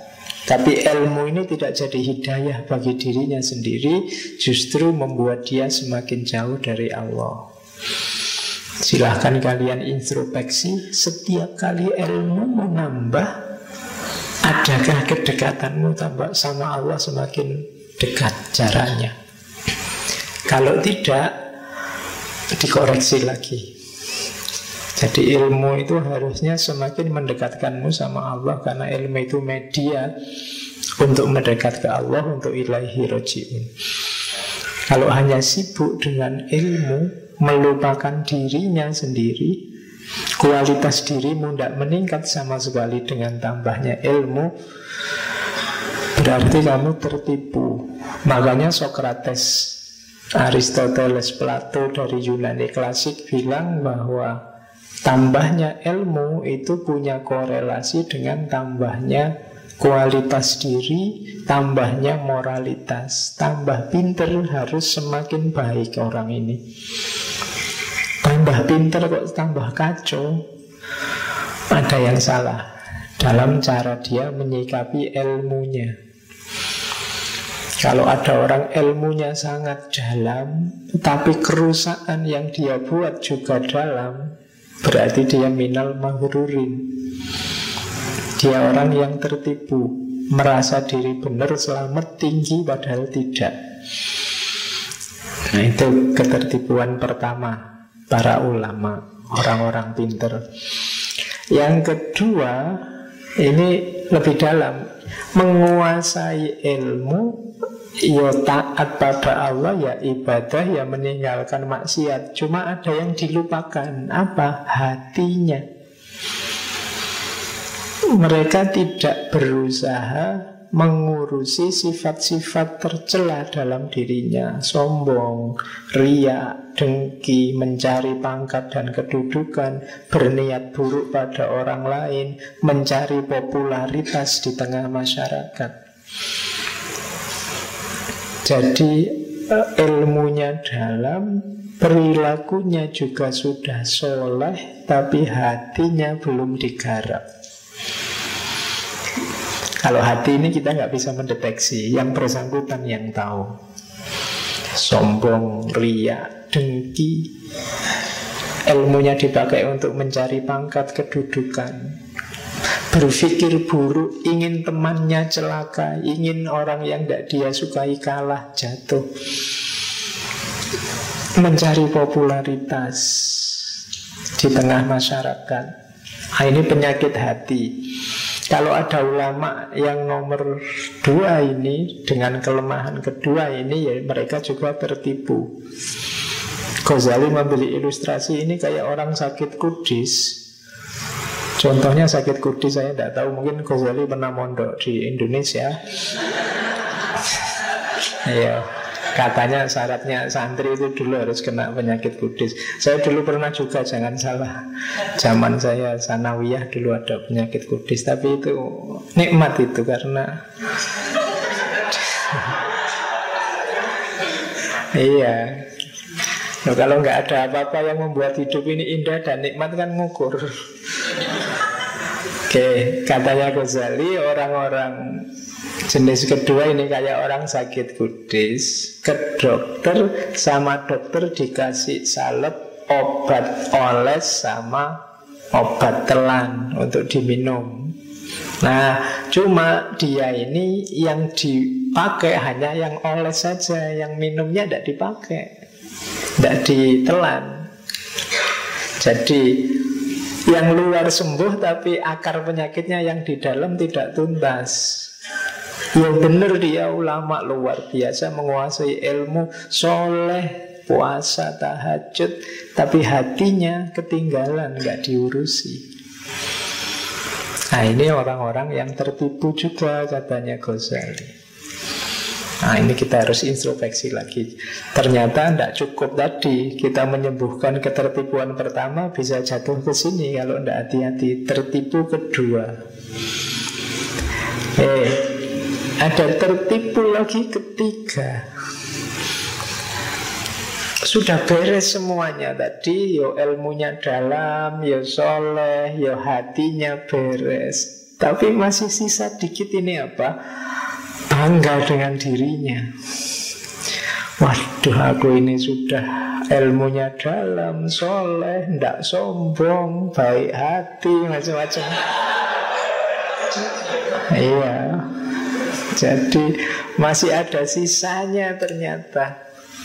Tapi ilmu ini tidak jadi hidayah bagi dirinya sendiri, justru membuat dia semakin jauh dari Allah. Silahkan kalian introspeksi, setiap kali ilmu menambah, adakah kedekatanmu tambah sama Allah semakin dekat jaraknya? Kalau tidak, dikoreksi lagi. Jadi ilmu itu harusnya semakin mendekatkanmu sama Allah, karena ilmu itu media untuk mendekat ke Allah, untuk ilaihi roji'un. Kalau hanya sibuk dengan ilmu, melupakan dirinya sendiri, kualitas dirimu tidak meningkat sama sekali dengan tambahnya ilmu, berarti kamu tertipu. Makanya Socrates, Aristoteles, Plato dari Yunani klasik bilang bahwa tambahnya ilmu itu punya korelasi dengan tambahnya kualitas diri, tambahnya moralitas. Tambah pinter harus semakin baik orang ini. Tambah pinter kok tambah kacau, ada yang salah dalam cara dia menyikapi ilmunya. Kalau ada orang ilmunya sangat dalam, tapi kerusakan yang dia buat juga dalam, berarti dia minal maghrurin. Dia orang yang tertipu, merasa diri benar, selamat, tinggi, padahal tidak. Nah, itu ketertipuan pertama para ulama, orang-orang pinter. Yang kedua, ini lebih dalam, menguasai ilmu, ya taat pada Allah, ya ibadah, ya meninggalkan maksiat. Cuma ada yang dilupakan. Apa? Hatinya. Mereka tidak berusaha mengurusi sifat-sifat tercela dalam dirinya. Sombong, riya, dengki, mencari pangkat dan kedudukan, berniat buruk pada orang lain, mencari popularitas di tengah masyarakat. Jadi ilmunya dalam, perilakunya juga sudah soleh, tapi hatinya belum digarap. Kalau hati ini kita nggak bisa mendeteksi, yang bersangkutan yang tahu. Sombong, riya, dengki, ilmunya dipakai untuk mencari pangkat, kedudukan, berpikir buruk, ingin temannya celaka, ingin orang yang tidak dia sukai kalah, jatuh, mencari popularitas di tengah masyarakat. Nah, ini penyakit hati. Kalau ada ulama yang nomor 2 ini, dengan kelemahan kedua ini, ya mereka juga tertipu. Ghazali membeli ilustrasi ini kayak orang sakit kudis. Contohnya sakit kudis, saya tidak tahu, mungkin Ghazali pernah mondok di Indonesia. Iya, katanya syaratnya santri itu dulu harus kena penyakit kudis. Saya dulu pernah juga, jangan salah. Zaman saya sanawiyah dulu ada penyakit kudis, tapi itu nikmat itu karena iya. Loh, kalau nggak ada apa-apa yang membuat hidup ini indah dan nikmat kan ngukur. Oke, katanya Ghazali, orang-orang jenis kedua ini kayak orang sakit kudis, ke dokter, sama dokter dikasih salep, obat oles sama obat telan untuk diminum. Nah, cuma dia ini yang dipakai hanya yang oles saja, yang minumnya tidak dipakai, tidak ditelan. Jadi yang luar sembuh, tapi akar penyakitnya yang di dalam tidak tuntas. Yang benar dia ulama luar biasa, menguasai ilmu, soleh, puasa, tahajud, tapi hatinya ketinggalan, nggak diurusi. Nah, ini orang-orang yang tertipu juga, katanya Ghazali. Nah, ini kita harus introspeksi lagi. Ternyata tidak cukup tadi kita menyembuhkan ketertipuan pertama, bisa jatuh ke sini kalau tidak hati-hati. Tertipu kedua. Ada tertipu lagi ketiga. Sudah beres semuanya tadi, yo ilmunya dalam, yo soleh, yo hatinya beres. Tapi masih sisa dikit ini apa? Bangga dengan dirinya. Waduh, aku ini sudah ilmunya dalam, soleh, ndak sombong, baik hati, macam-macam. Iya. Jadi masih ada sisanya ternyata.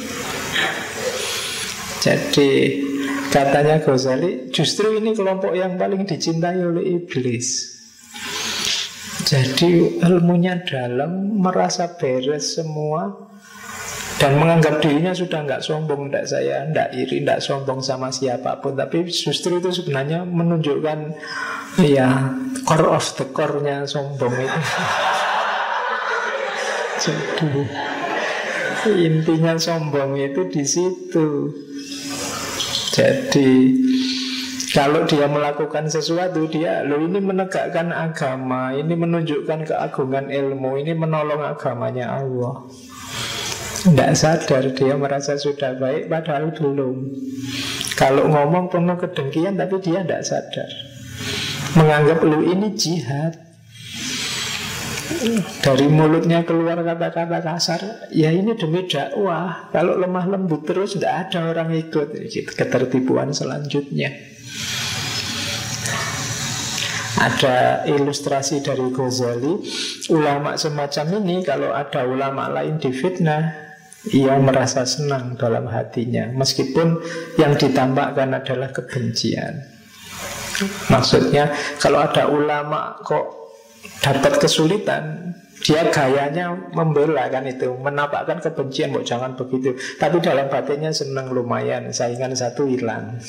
Jadi katanya Ghazali, justru ini kelompok yang paling dicintai oleh iblis. Jadi ilmunya dalam, merasa beres semua, dan menganggap dirinya sudah nggak sombong, nggak saya, nggak iri, nggak sombong sama siapapun. Tapi justru itu sebenarnya menunjukkan ya core of the core-nya sombong itu. Jadi intinya sombong itu di situ. Jadi kalau dia melakukan sesuatu, dia loh ini menegakkan agama, ini menunjukkan keagungan ilmu, ini menolong agamanya Allah. Tidak sadar dia merasa sudah baik padahal belum. Kalau ngomong penuh kedengkian tapi dia tidak sadar, menganggap lu ini jihad. Dari mulutnya keluar kata-kata kasar, ya ini demi dakwah. Kalau lemah lembut terus tidak ada orang ikut. Ketertipuan selanjutnya. Ada ilustrasi dari Ghazali. Ulama semacam ini, kalau ada ulama lain difitnah, ia merasa senang dalam hatinya, meskipun yang ditampakkan adalah kebencian. Maksudnya kalau ada ulama kok dapat kesulitan, dia gayanya membela kan, itu menampakkan kebencian, mau jangan begitu, tapi dalam batinnya senang, lumayan saingan satu hilang.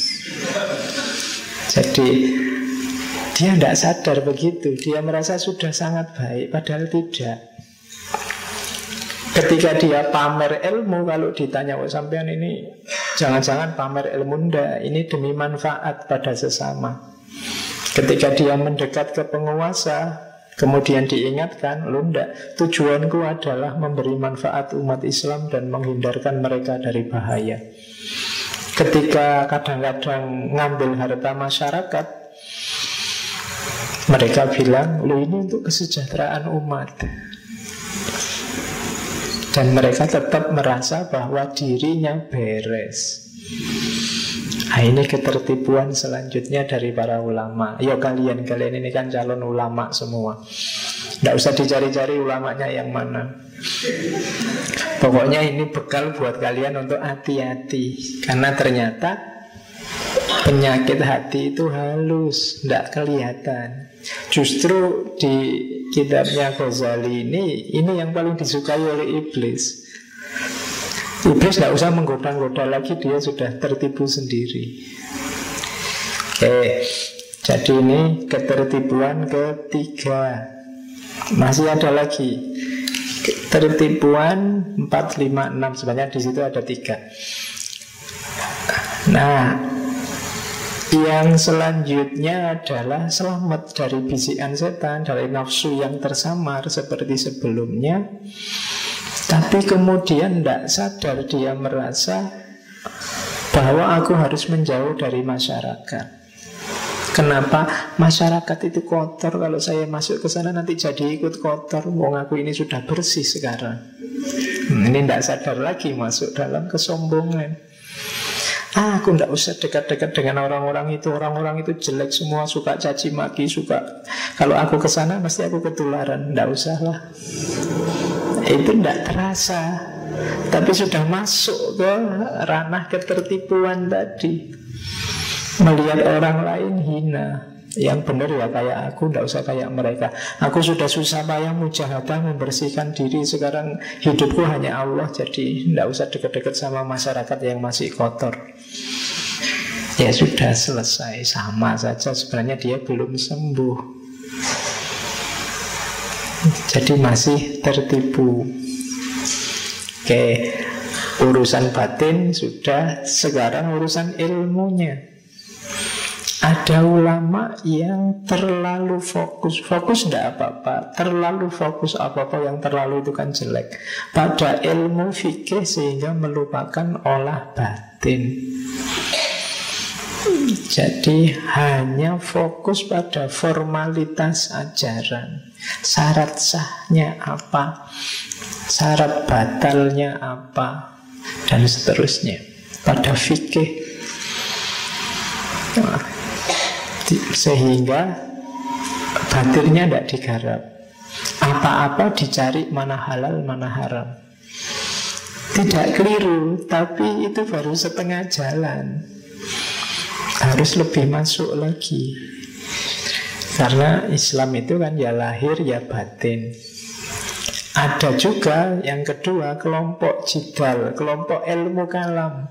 Jadi dia tidak sadar begitu, dia merasa sudah sangat baik padahal tidak. Ketika dia pamer ilmu, kalau ditanya, oh sampean ini jangan-jangan pamer ilmu, ndak, ini demi manfaat pada sesama. Ketika dia mendekat ke penguasa, kemudian diingatkan, lo ndak, tujuanku adalah memberi manfaat umat Islam dan menghindarkan mereka dari bahaya. Ketika kadang-kadang ngambil harta masyarakat, mereka bilang, lo ini untuk kesejahteraan umat. Dan mereka tetap merasa bahwa dirinya beres. Nah, ini ketertipuan selanjutnya dari para ulama. Ya kalian ini kan calon ulama semua. Tidak usah dicari-cari ulamanya yang mana. Pokoknya ini bekal buat kalian untuk hati-hati. Karena ternyata penyakit hati itu halus, tidak kelihatan. Justru di kitabnya Ghazali ini yang paling disukai oleh iblis. Iblis tidak usah menggoda-goda lagi, dia sudah tertipu sendiri. Oke, jadi ini ketertipuan ketiga. Masih ada lagi ketertipuan 4, 5, 6. Sebenarnya di situ ada 3. Nah, yang selanjutnya adalah selamat dari bisikan setan, dari nafsu yang tersamar seperti sebelumnya. Tapi kemudian tidak sadar, dia merasa bahwa aku harus menjauh dari masyarakat. Kenapa? Masyarakat itu kotor, kalau saya masuk ke sana nanti jadi ikut kotor. Wong aku ini sudah bersih sekarang. Ini tidak sadar lagi, masuk dalam kesombongan. Aku tidak usah dekat-dekat dengan orang-orang itu. Orang-orang itu jelek semua, suka caci maki, suka. Kalau aku ke sana pasti aku ketularan. Tidak usah lah. Itu tidak terasa, tapi sudah masuk ke ranah ketertipuan tadi. Melihat orang lain hina, yang benar ya kayak aku, tidak usah kayak mereka. Aku sudah susah payah mujahadah membersihkan diri, sekarang hidupku hanya Allah. Jadi tidak usah dekat-dekat sama masyarakat yang masih kotor. Ya sudah selesai, sama saja sebenarnya dia belum sembuh. Jadi masih tertipu. Oke, urusan batin sudah, sekarang urusan ilmunya. Ada ulama yang terlalu fokus. Fokus tidak apa-apa, terlalu fokus apa-apa yang terlalu itu kan jelek. Pada ilmu fikih sehingga melupakan olah batin. Jadi hanya fokus pada formalitas ajaran. Syarat sahnya apa, syarat batalnya apa, dan seterusnya. Pada fikih. Nah, sehingga batinnya tidak digarap. Apa-apa dicari mana halal, mana haram. Tidak keliru, tapi itu baru setengah jalan. Harus lebih masuk lagi. Karena Islam itu kan ya lahir ya batin. Ada juga yang kedua, kelompok jidal, kelompok ilmu kalam.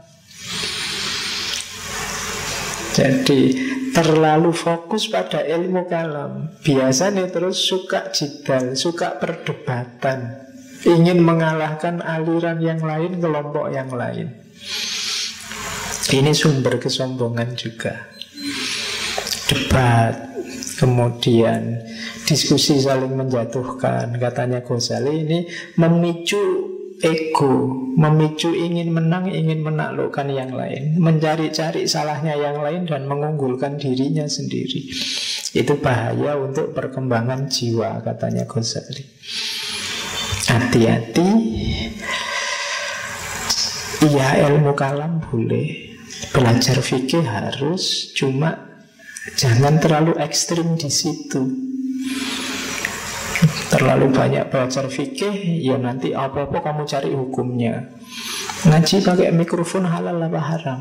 Jadi terlalu fokus pada ilmu kalam. Biasanya terus suka jidal, suka perdebatan, ingin mengalahkan aliran yang lain, kelompok yang lain. Ini sumber kesombongan juga. Debat, kemudian diskusi saling menjatuhkan. Katanya Ghazali ini memicu ego, memicu ingin menang, ingin menaklukkan yang lain, mencari-cari salahnya yang lain dan mengunggulkan dirinya sendiri. Itu bahaya untuk perkembangan jiwa, katanya Ghazali. Hati-hati. Iya, ilmu kalam boleh, belajar fikih harus, cuma jangan terlalu ekstrim di situ. Terlalu banyak belajar fikih, ya nanti apa-apa kamu cari hukumnya. Ngaji pakai mikrofon halal apa haram?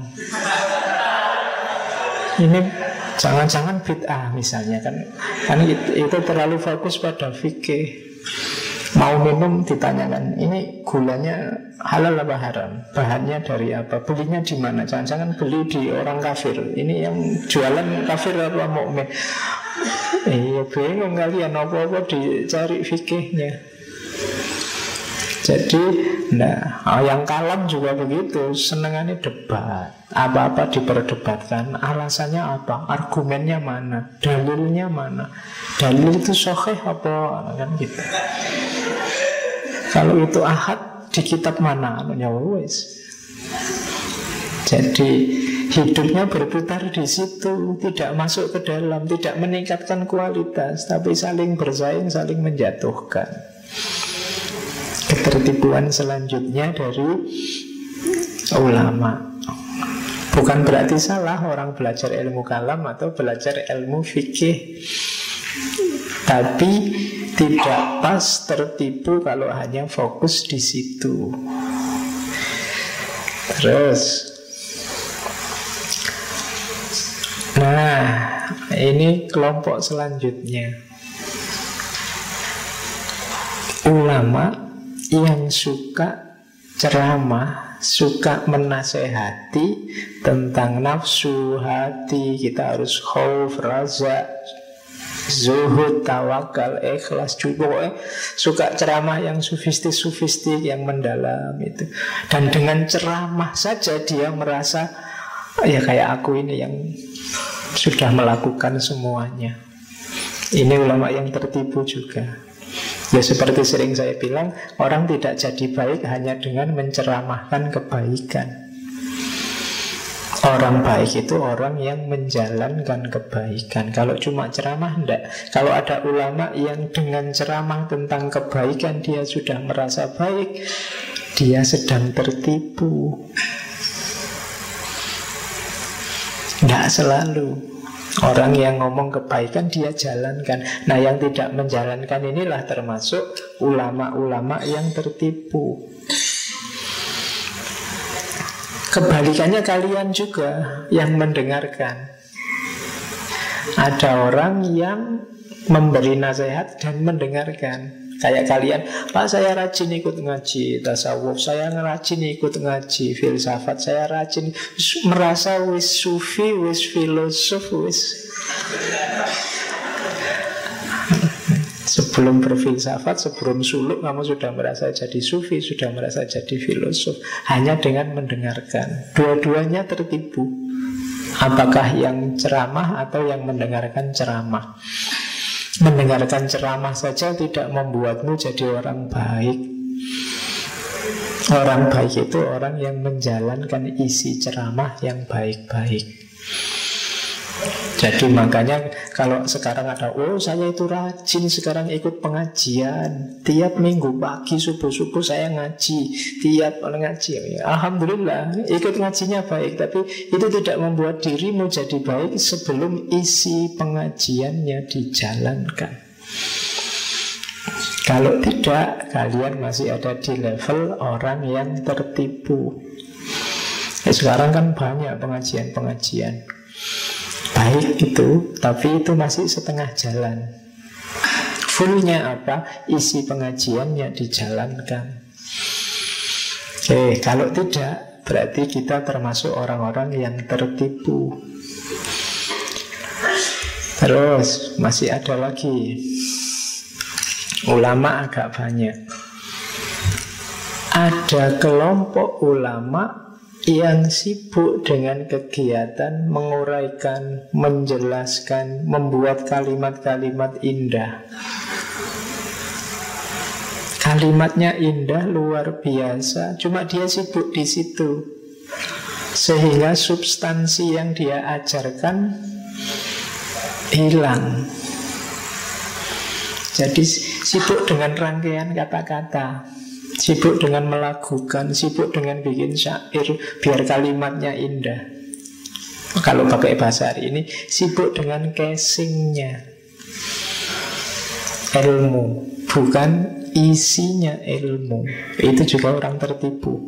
Ini jangan-jangan bid'ah misalnya kan itu terlalu fokus pada fikih. Mau minum ditanyakan, ini gulanya halal apa haram? Bahannya dari apa? Belinya di mana? Jangan-jangan beli di orang kafir. Ini yang jualan kafir apa mukmin? Iya, bingung kalian, apa-apa dicari fikihnya. Jadi, yang kalam juga begitu, senengannya debat. Apa-apa diperdebatkan, alasannya apa, argumennya mana, dalilnya mana. Dalil itu sahih apa, kan gitu. Kalau itu ahad, di kitab mana? Wes. Jadi hidupnya berputar di situ, tidak masuk ke dalam, tidak meningkatkan kualitas, tapi saling bersaing, saling menjatuhkan. Ketertipuan selanjutnya dari ulama. Bukan berarti salah orang belajar ilmu kalam atau belajar ilmu fikih, tapi tidak pas, tertipu kalau hanya fokus di situ. Terus, nah, ini kelompok selanjutnya. Ulama yang suka ceramah, suka menasehati tentang nafsu, hati, kita harus khauf, raza, zuhud, tawakal, ikhlas, juga suka ceramah yang sufistik, yang mendalam itu. Dan dengan ceramah saja dia merasa, ya kayak aku ini yang sudah melakukan semuanya. Ini ulama yang tertipu juga. Ya seperti sering saya bilang, orang tidak jadi baik hanya dengan menceramahkan kebaikan. Orang baik itu orang yang menjalankan kebaikan. Kalau cuma ceramah, enggak. Kalau ada ulama yang dengan ceramah tentang kebaikan dia sudah merasa baik, dia sedang tertipu. Enggak selalu. Orang yang ngomong kebaikan dia jalankan. Nah, yang tidak menjalankan inilah termasuk ulama-ulama yang tertipu. Kebalikannya kalian juga yang mendengarkan. Ada orang yang memberi nasihat dan mendengarkan. Kayak kalian, Pak saya rajin ikut ngaji tasawuf, saya rajin ikut ngaji filsafat, saya rajin, merasa wis sufi, wis filosof, wis. Sebelum berfilsafat, sebelum suluk, kamu sudah merasa jadi sufi, sudah merasa jadi filosof. Hanya dengan mendengarkan. Dua-duanya tertipu. Apakah yang ceramah atau yang mendengarkan ceramah? Mendengarkan ceramah saja tidak membuatmu jadi orang baik. Orang baik itu orang yang menjalankan isi ceramah yang baik-baik. Jadi makanya kalau sekarang ada, oh saya itu rajin sekarang ikut pengajian, tiap minggu pagi subuh-subuh saya ngaji, tiap ngaji. Alhamdulillah, ikut ngajinya baik, tapi itu tidak membuat dirimu jadi baik sebelum isi pengajiannya dijalankan. Kalau tidak, kalian masih ada di level orang yang tertipu. Sekarang kan banyak pengajian-pengajian baik itu, tapi itu masih setengah jalan. Fullnya apa? Isi pengajiannya dijalankan. Kalau tidak, berarti kita termasuk orang-orang yang tertipu. Terus masih ada lagi. Ulama agak banyak. Ada kelompok ulama yang sibuk dengan kegiatan menguraikan, menjelaskan, membuat kalimat-kalimat indah. Kalimatnya indah luar biasa, cuma dia sibuk di situ, sehingga substansi yang dia ajarkan hilang. Jadi sibuk dengan rangkaian kata-kata, sibuk dengan melagukan, sibuk dengan bikin syair biar kalimatnya indah. Kalau pakai bahasa hari ini, sibuk dengan casingnya ilmu, bukan isinya ilmu. Itu juga orang tertipu.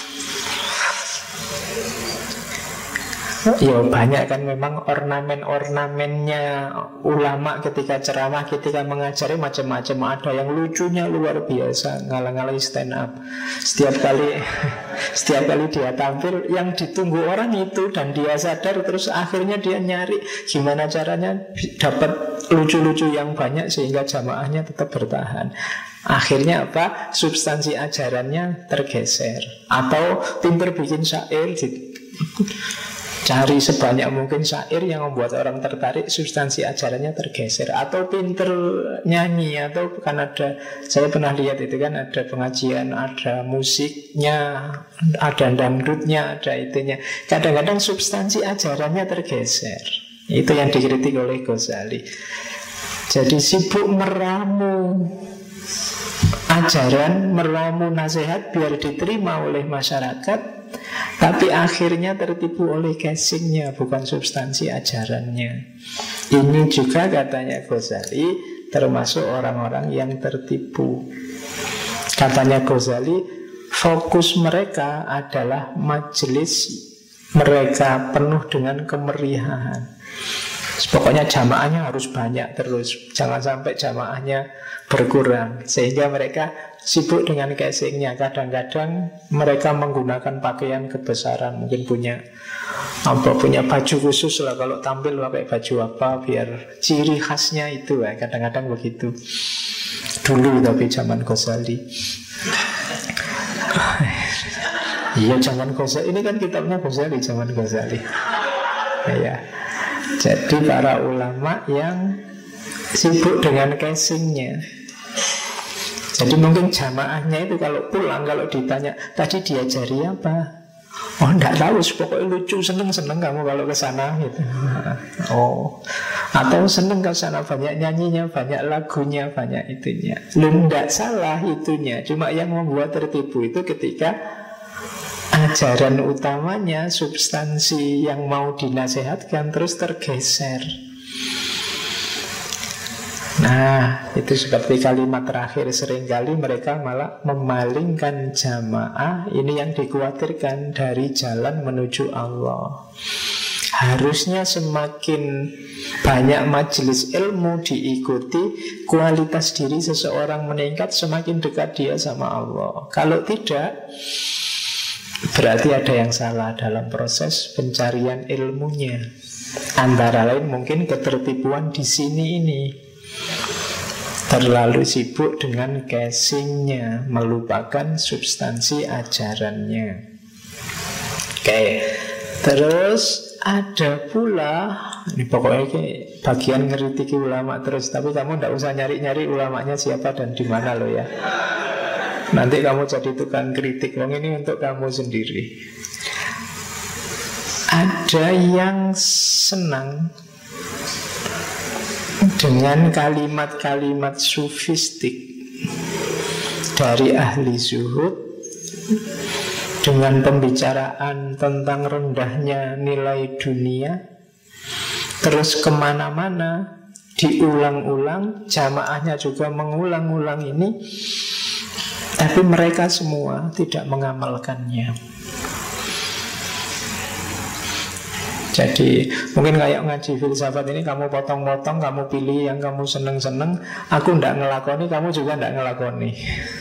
Ya banyak kan memang ornamen-ornamennya ulama ketika ceramah, ketika mengajari macam-macam. Ada yang lucunya luar biasa, ngalang-ngalang stand up. Setiap kali dia tampil, yang ditunggu orang itu, dan dia sadar, terus akhirnya dia nyari gimana caranya dapat lucu-lucu yang banyak sehingga jamaahnya tetap bertahan. Akhirnya apa? Substansi ajarannya tergeser. Atau pinter bikin syair gitu. Cari sebanyak mungkin syair yang membuat orang tertarik, substansi ajarannya tergeser. Atau pinter nyanyi, atau kan ada, saya pernah lihat itu kan, ada pengajian, ada musiknya, ada dangdutnya, ada itunya. Kadang-kadang substansi ajarannya tergeser. Itu yang dikritik oleh Ghazali. Jadi sibuk meramu ajaran, meramu nasihat biar diterima oleh masyarakat, tapi akhirnya tertipu oleh casingnya, bukan substansi ajarannya. Ini juga katanya Ghazali termasuk orang-orang yang tertipu. Katanya Ghazali, fokus mereka adalah majelis mereka penuh dengan kemeriahan. Pokoknya jamaahnya harus banyak terus, jangan sampai jamaahnya berkurang, sehingga mereka sibuk dengan casingnya. Kadang-kadang mereka menggunakan pakaian kebesaran, mungkin punya baju khusus lah, kalau tampil pakai baju apa biar ciri khasnya itu ya. Kadang-kadang begitu dulu, tapi zaman Ghazali. Iya, zaman Ghazali, ini kan kitabnya Ghazali, zaman Ghazali ya. Jadi para ulama yang sibuk dengan casingnya. Jadi mungkin jamaahnya itu kalau pulang, kalau ditanya tadi diajari apa, oh enggak tahu, pokoknya lucu, seneng-seneng kamu kalau ke sana gitu. Oh, atau seneng ke sana, banyak nyanyinya, banyak lagunya, banyak itunya. Lu enggak salah itunya, cuma yang membuat tertipu itu ketika ajaran utamanya, substansi yang mau dinasehatkan terus tergeser. Nah, itu seperti kalimat terakhir, seringkali mereka malah memalingkan jamaah. Ini yang dikhawatirkan dari jalan menuju Allah. Harusnya semakin banyak majelis ilmu diikuti, kualitas diri seseorang meningkat, semakin dekat dia sama Allah. Kalau tidak, berarti ada yang salah dalam proses pencarian ilmunya. Antara lain mungkin ketertipuan di sini ini. Terlalu sibuk dengan casingnya, melupakan substansi ajarannya. Oke. Terus ada pula, ini pokoknya bagian ngeritiki ulama terus, tapi kamu tidak usah nyari-nyari ulamanya siapa dan di mana lo ya. Nanti kamu jadi tukang kritik. Wong ini untuk kamu sendiri. Ada yang senang dengan kalimat-kalimat sufistik dari ahli zuhud, dengan pembicaraan tentang rendahnya nilai dunia, terus kemana-mana diulang-ulang, jamaahnya juga mengulang-ulang ini, tapi mereka semua tidak mengamalkannya. Jadi mungkin kayak ngaji filsafat ini, kamu potong-potong, kamu pilih yang kamu seneng-seneng, aku tidak ngelakoni, kamu juga tidak ngelakoni.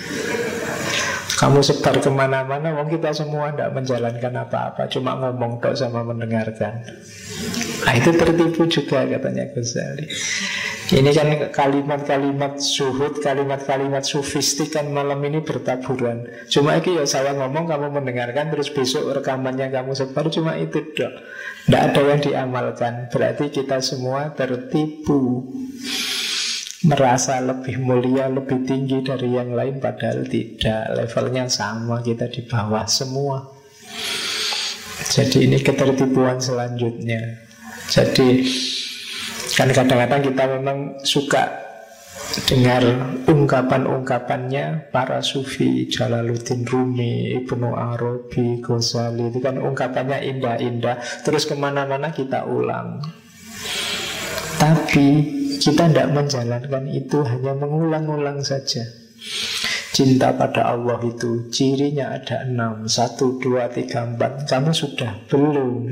Kamu sebar kemana-mana, wong kita semua tidak menjalankan apa-apa, cuma ngomong tok sama mendengarkan. Nah, itu tertipu juga katanya Ghazali. Ini kan kalimat-kalimat zuhud, kalimat-kalimat sufistik kan malam ini bertaburan. Cuma ini ya saya ngomong, kamu mendengarkan, terus besok rekamannya kamu sebar, cuma itu dok. Tidak ada yang diamalkan. Berarti kita semua tertipu, merasa lebih mulia, lebih tinggi dari yang lain, padahal tidak. Levelnya sama, kita di bawah semua. Jadi ini ketertipuan selanjutnya. Jadi kan kadang-kadang kita memang suka dengar ungkapan-ungkapannya para sufi, Jalaluddin Rumi, Ibnu Arabi, Ghazali. Itu kan ungkapannya indah-indah, terus kemana-mana kita ulang. Tapi kita tidak menjalankan itu, hanya mengulang-ulang saja. Cinta pada Allah itu cirinya ada 6, 1, 2, 3, 4. Kamu sudah belum?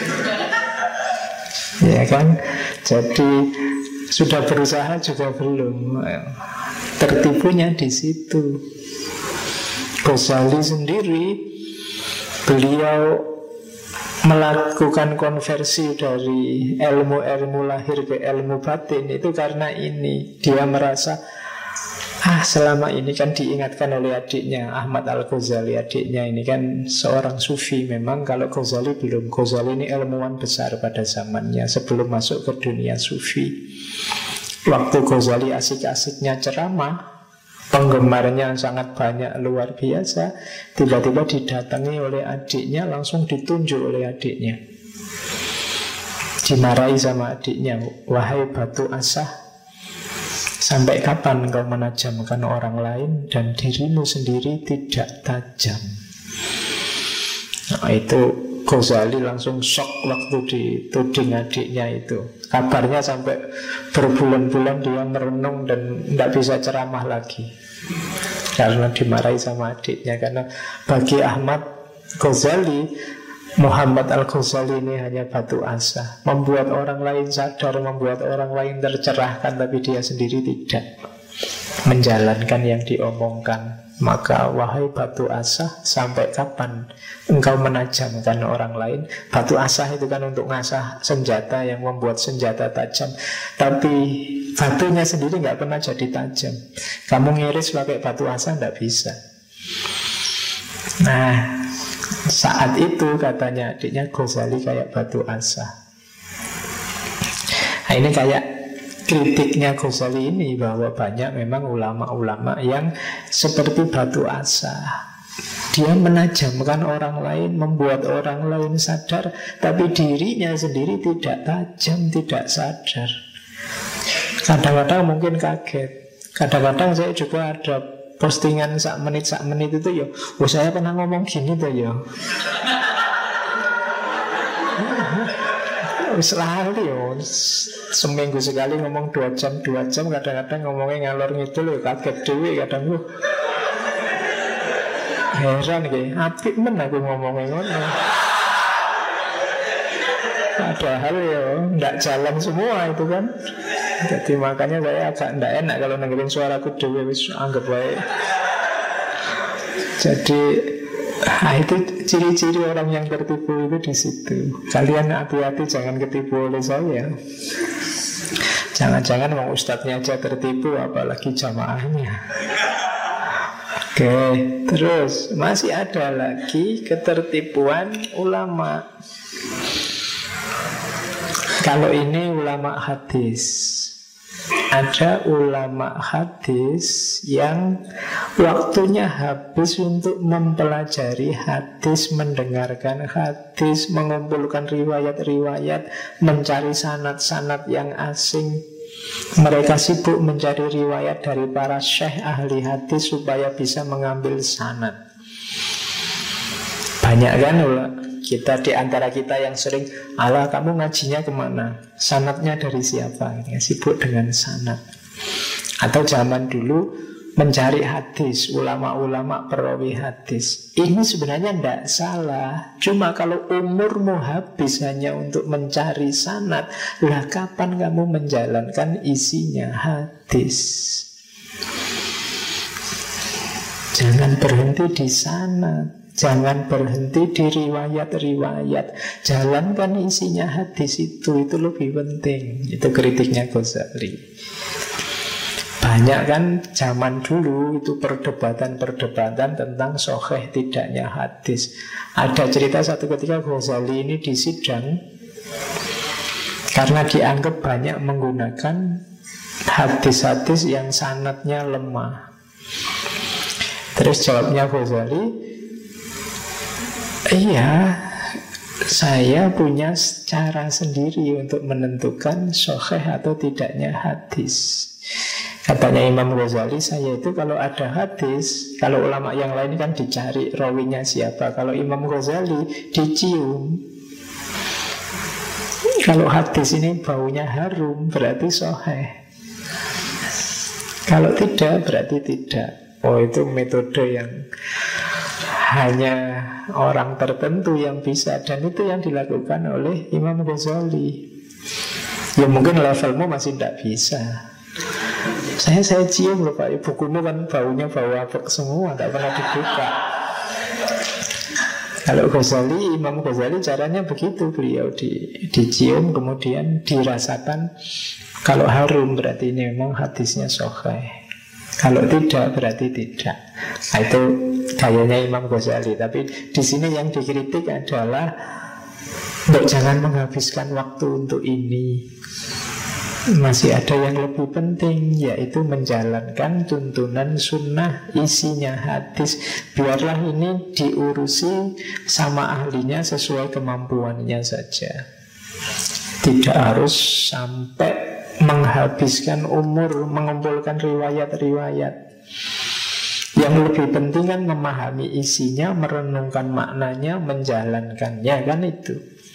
Ya kan? Jadi sudah berusaha juga belum. Tertipunya di situ. Ghazali sendiri, beliau melakukan konversi dari ilmu-ilmu lahir ke ilmu batin itu karena ini. Dia merasa selama ini kan diingatkan oleh adiknya Ahmad Al-Ghazali. Adiknya ini kan seorang sufi. Memang kalau Ghazali belum. Ghazali ini ilmuwan besar pada zamannya sebelum masuk ke dunia sufi. Waktu Ghazali asik-asiknya ceramah, penggemarnya sangat banyak, luar biasa. Tiba-tiba didatangi oleh adiknya, langsung ditunjuk oleh adiknya. Dimarahi sama adiknya, wahai batu asah, sampai kapan kau menajamkan orang lain dan dirimu sendiri tidak tajam? Nah, itu Ghazali langsung shock waktu dituding adiknya itu. Kabarnya sampai berbulan-bulan dia merenung dan tidak bisa ceramah lagi karena dimarahi sama adiknya. Karena bagi Ahmad Ghazali, Muhammad Al-Ghazali ini hanya batu asa, membuat orang lain sadar, membuat orang lain tercerahkan, tapi dia sendiri tidak menjalankan yang diomongkan. Maka wahai batu asah, sampai kapan engkau menajamkan orang lain? Batu asah itu kan untuk ngasah senjata, yang membuat senjata tajam. Tapi batunya sendiri nggak pernah jadi tajam. Kamu ngiris pakai batu asah nggak bisa. Nah, saat itu katanya adiknya, Ghazali kayak batu asah. Nah, ini kayak kritiknya Ghazali ini, bahwa banyak memang ulama-ulama yang seperti batu asah. Dia menajamkan orang lain, membuat orang lain sadar, tapi dirinya sendiri tidak tajam, tidak sadar. Kadang-kadang mungkin kaget. Kadang-kadang saya juga ada postingan sak menit itu ya, saya pernah ngomong gini tuh ya. Selalu ya, seminggu sekali ngomong 2 jam, kadang-kadang ngomongnya ngalor ngidul, kaget dewe kadang gue heran kayak apik men aku ngomongnya ngono. Padahal ya nggak jalan semua itu kan. Jadi makanya saya agak nggak enak kalau dengerin suaraku dewe, wis anggap baik. Jadi itu ciri-ciri orang yang tertipu itu di situ. Kalian hati-hati jangan ketipu oleh saya. Jangan-jangan mau ustadznya aja tertipu, apalagi jamaahnya. Oke, terus masih ada lagi ketertipuan ulama. Kalau ini ulama hadis. Ada ulama hadis yang waktunya habis untuk mempelajari hadis, mendengarkan hadis, mengumpulkan riwayat-riwayat, mencari sanad-sanad yang asing. Mereka sibuk mencari riwayat dari para syekh ahli hadis supaya bisa mengambil sanad. Banyak kan kita di antara kita yang sering, "Alah, kamu ngajinya kemana? Sanadnya dari siapa?" Sibuk dengan sanad. Atau zaman dulu mencari hadis, ulama-ulama perawi hadis. Ini sebenarnya tidak salah. Cuma kalau umurmu habis hanya untuk mencari sanad, lah kapan kamu menjalankan isinya hadis? Jangan berhenti di sanad, jangan berhenti di riwayat-riwayat. Jalankan isinya hadis itu lebih penting. Itu kritiknya Ghazali. Banyak kan zaman dulu itu perdebatan-perdebatan tentang sahih tidaknya hadis. Ada cerita satu ketika Ghazali ini di sidang karena dianggap banyak menggunakan hadis-hadis yang sanadnya lemah. Terus jawabnya Ghazali, "Iya, saya punya cara sendiri untuk menentukan sahih atau tidaknya hadis." Katanya Imam Ghazali, "Saya itu kalau ada hadis, kalau ulama yang lain kan dicari rawinya siapa. Kalau Imam Ghazali dicium. Kalau hadis ini baunya harum, berarti sahih. Kalau tidak, berarti tidak." Oh, itu metode yang hanya orang tertentu yang bisa. Dan itu yang dilakukan oleh Imam Ghazali. Ya mungkin levelmu masih tidak bisa. Saya cium loh Pak, bukumu kan baunya bau apek semua, tak pernah dibuka. Kalau Ghazali, Imam Ghazali caranya begitu. Beliau dicium, kemudian dirasakan. Kalau harum berarti ini memang hadisnya sahih. Kalau tidak berarti tidak. Nah, itu gayanya Imam Ghazali. Tapi di sini yang dikritik adalah jangan menghabiskan waktu untuk ini. Masih ada yang lebih penting, yaitu menjalankan tuntunan sunnah, isinya hadis. Biarlah ini diurusi sama ahlinya sesuai kemampuannya saja. Tidak harus sampai menghabiskan umur mengumpulkan riwayat-riwayat. Yang lebih penting kan memahami isinya, merenungkan maknanya, menjalankannya, kan itu.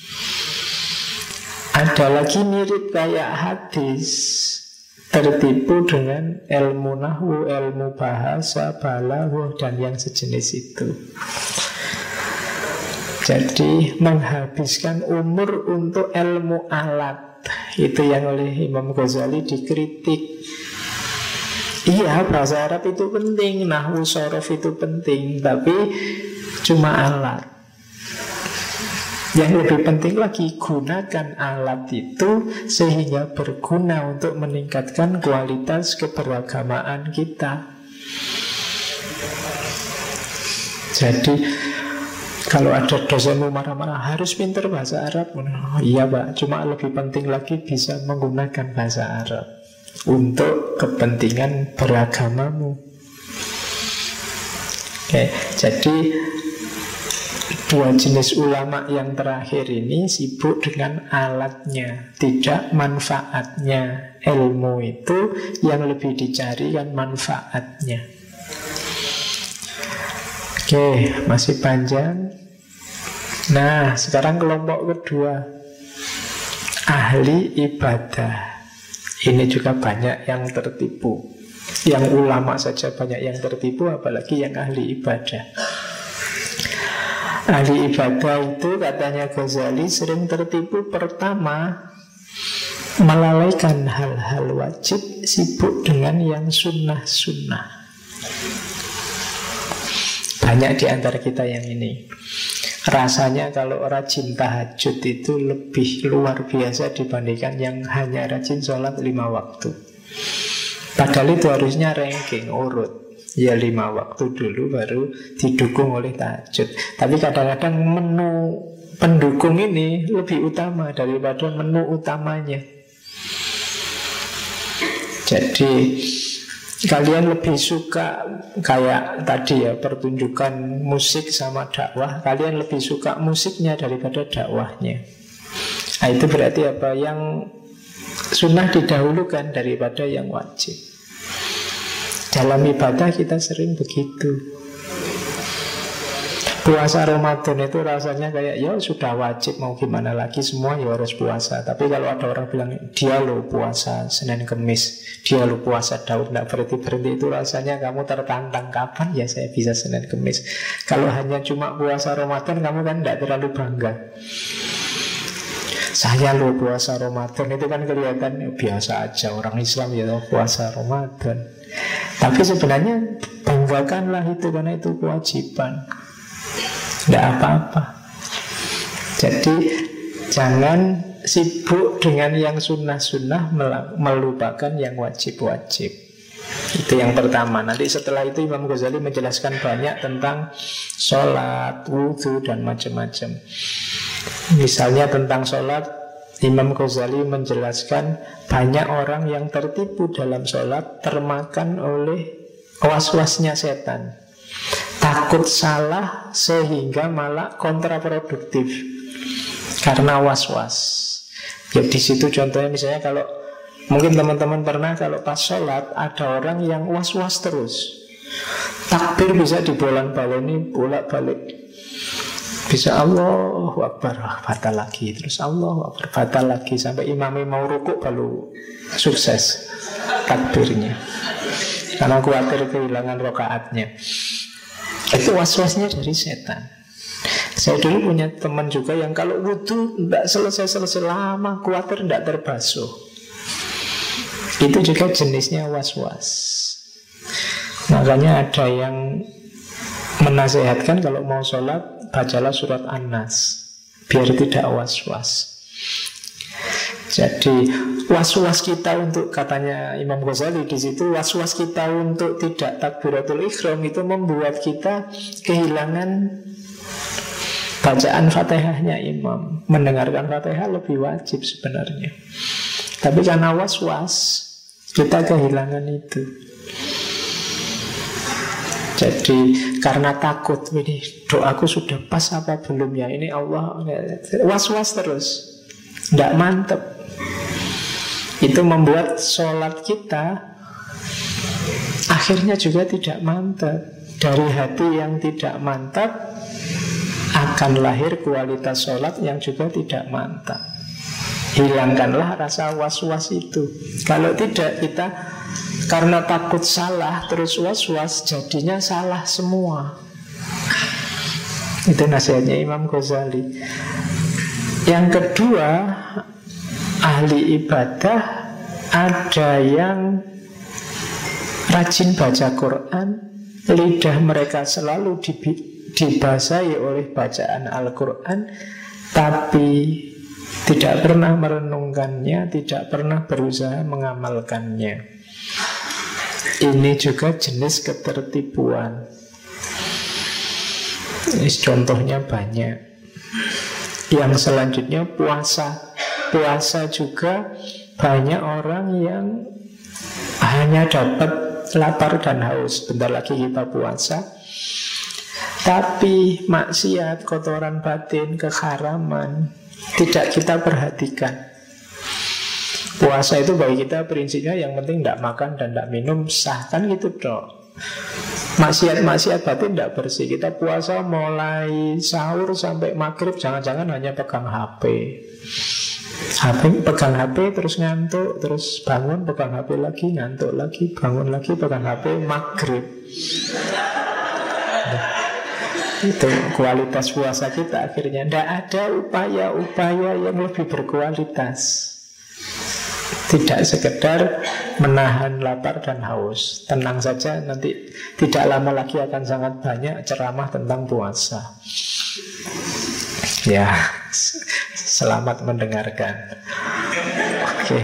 Ada lagi mirip kayak hadis, tertipu dengan ilmu nahwu, ilmu bahasa, balaghah, dan yang sejenis itu. Jadi menghabiskan umur untuk ilmu alat, itu yang oleh Imam Ghazali dikritik. Iya, bahasa Arab itu penting, nahwu, shorof itu penting, tapi cuma alat. Yang lebih penting lagi, gunakan alat itu sehingga berguna untuk meningkatkan kualitas keberagamaan kita. Jadi kalau ada dosenmu marah-marah, harus pintar bahasa Arab. Oh, iya Pak, cuma lebih penting lagi bisa menggunakan bahasa Arab untuk kepentingan beragamamu. Oke, jadi dua jenis ulama yang terakhir ini sibuk dengan alatnya, tidak manfaatnya. Ilmu itu yang lebih dicari kan manfaatnya. Oke, masih panjang. Nah, sekarang kelompok kedua, ahli ibadah. Ini juga banyak yang tertipu. Yang ulama saja banyak yang tertipu, apalagi yang ahli ibadah. Ahli ibadah itu katanya Ghazali sering tertipu. Pertama, melalaikan hal-hal wajib, sibuk dengan yang sunnah-sunnah. Banyak di antara kita yang ini. Rasanya kalau rajin tahajud itu lebih luar biasa dibandingkan yang hanya rajin sholat 5 waktu. Padahal itu harusnya ranking, urut. Ya 5 waktu dulu baru didukung oleh tahajud. Tapi kadang-kadang menu pendukung ini lebih utama daripada menu utamanya. Jadi kalian lebih suka kayak tadi ya, pertunjukan musik sama dakwah. Kalian lebih suka musiknya daripada dakwahnya. Nah, itu berarti apa? Yang Sunnah didahulukan daripada yang wajib. Dalam ibadah kita sering begitu. Puasa Ramadan itu rasanya kayak ya sudah wajib, mau gimana lagi, semua ya harus puasa. Tapi kalau ada orang bilang dia lo puasa Senin Kemis, dia lo puasa Daud tidak berhenti-berhenti, itu rasanya kamu tertantang. Kapan ya saya bisa Senin Kemis? Kalau hanya cuma puasa Ramadan kamu kan tidak terlalu bangga. Saya lo puasa Ramadan, itu kan kelihatan biasa aja, orang Islam ya puasa Ramadan. Tapi sebenarnya banggakanlah itu, karena itu kewajiban. Tidak apa-apa. Jadi jangan sibuk dengan yang sunnah-sunnah, melupakan yang wajib-wajib. Itu yang pertama. Nanti setelah itu Imam Ghazali menjelaskan banyak tentang sholat, wudhu, dan macam-macam. Misalnya tentang sholat, Imam Ghazali menjelaskan banyak orang yang tertipu dalam sholat, termakan oleh was-wasnya setan. Takut salah sehingga malah kontraproduktif karena was-was. Ya di situ contohnya misalnya kalau mungkin teman-teman pernah kalau pas sholat ada orang yang was-was terus. Takbir bisa dibolak-balik, bolak-balik. Bisa Allahu Akbar, batal lagi. Terus Allahu Akbar, batal lagi. Sampai imamnya mau rukuk baru sukses takbirnya, karena khawatir kehilangan rakaatnya. Itu was-wasnya dari setan. Saya dulu punya teman juga yang kalau wudhu tidak selesai-selesai lama, khawatir tidak terbasuh. Itu juga jenisnya was-was. Makanya ada yang menasehatkan kalau mau sholat bacalah surat An-Nas biar tidak was-was. Jadi was-was kita untuk, katanya Imam Ghazali di situ, was-was kita untuk tidak takbiratul ihram itu membuat kita kehilangan bacaan Fatihahnya imam. Mendengarkan Fatihah lebih wajib sebenarnya. Tapi karena was-was kita kehilangan itu. Jadi karena takut, ini doaku sudah pas apa belum ya, ini Allah, was-was terus, tidak mantep. Itu membuat sholat kita akhirnya juga tidak mantap. Dari hati yang tidak mantap akan lahir kualitas sholat yang juga tidak mantap. Hilangkanlah rasa was-was itu. Kalau tidak, kita karena takut salah terus was-was, jadinya salah semua. Itu nasihatnya Imam Ghazali. Yang kedua, ahli ibadah ada yang rajin baca Quran, lidah mereka selalu dibasahi oleh bacaan Al-Quran, tapi tidak pernah merenungkannya, tidak pernah berusaha mengamalkannya. Ini juga jenis ketertipuan. Ini contohnya banyak. Yang selanjutnya puasa. Puasa juga banyak orang yang hanya dapat lapar dan haus. Bentar lagi kita puasa, tapi maksiat, kotoran batin, keharaman tidak kita perhatikan. Puasa itu bagi kita prinsipnya yang penting tidak makan dan tidak minum, sah, kan gitu dok. Maksiat batin tidak bersih. Kita puasa mulai sahur sampai maghrib, jangan-jangan hanya pegang HP, pegang HP terus ngantuk, terus bangun pegang HP lagi, ngantuk lagi, bangun lagi pegang HP, maghrib. Itu kualitas puasa kita akhirnya. Tidak ada upaya-upaya yang lebih berkualitas. Tidak sekedar menahan lapar dan haus. Tenang saja, nanti tidak lama lagi akan sangat banyak ceramah tentang puasa. Ya, selamat mendengarkan. Oke.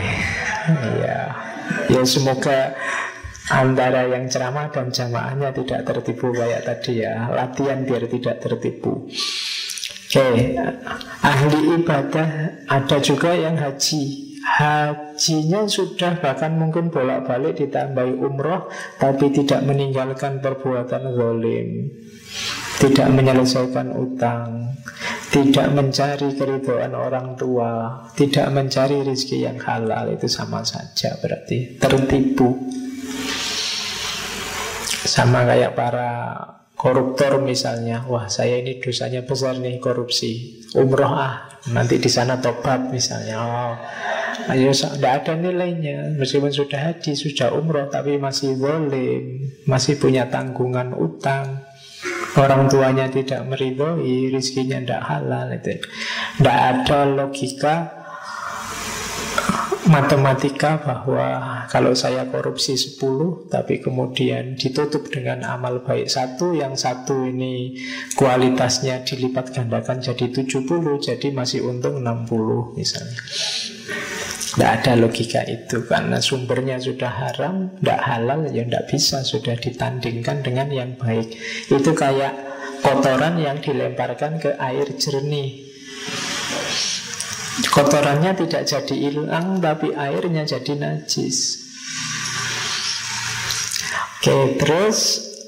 Ya semoga antara yang ceramah dan jamaahnya tidak tertipu kayak tadi ya. Latihan biar tidak tertipu. Oke, ahli ibadah ada juga yang haji. Hajinya sudah bahkan mungkin bolak-balik ditambahi umroh, tapi tidak meninggalkan perbuatan zalim, tidak menyelesaikan utang, tidak mencari keridhaan orang tua, tidak mencari rezeki yang halal, itu sama saja berarti tertipu. Sama kayak para koruptor misalnya, wah saya ini dosanya besar nih korupsi, umroh nanti di sana tobat misalnya. Oh, ayo, tidak ada nilainya. Meskipun sudah haji, sudah umroh, tapi masih zalim, masih punya tanggungan utang. Orang tuanya tidak meridhoi, rizkinya tidak halal. Itu tidak ada logika matematika bahwa kalau saya korupsi 10 tapi kemudian ditutup dengan amal baik 1, yang 1 ini kualitasnya dilipat gandakan jadi 70, jadi masih untung 60 misalnya. Tidak ada logika itu, karena sumbernya sudah haram, tidak halal, ya tidak bisa sudah ditandingkan dengan yang baik. Itu kayak kotoran yang dilemparkan ke air jernih. Kotorannya tidak jadi hilang, tapi airnya jadi najis. Oke, terus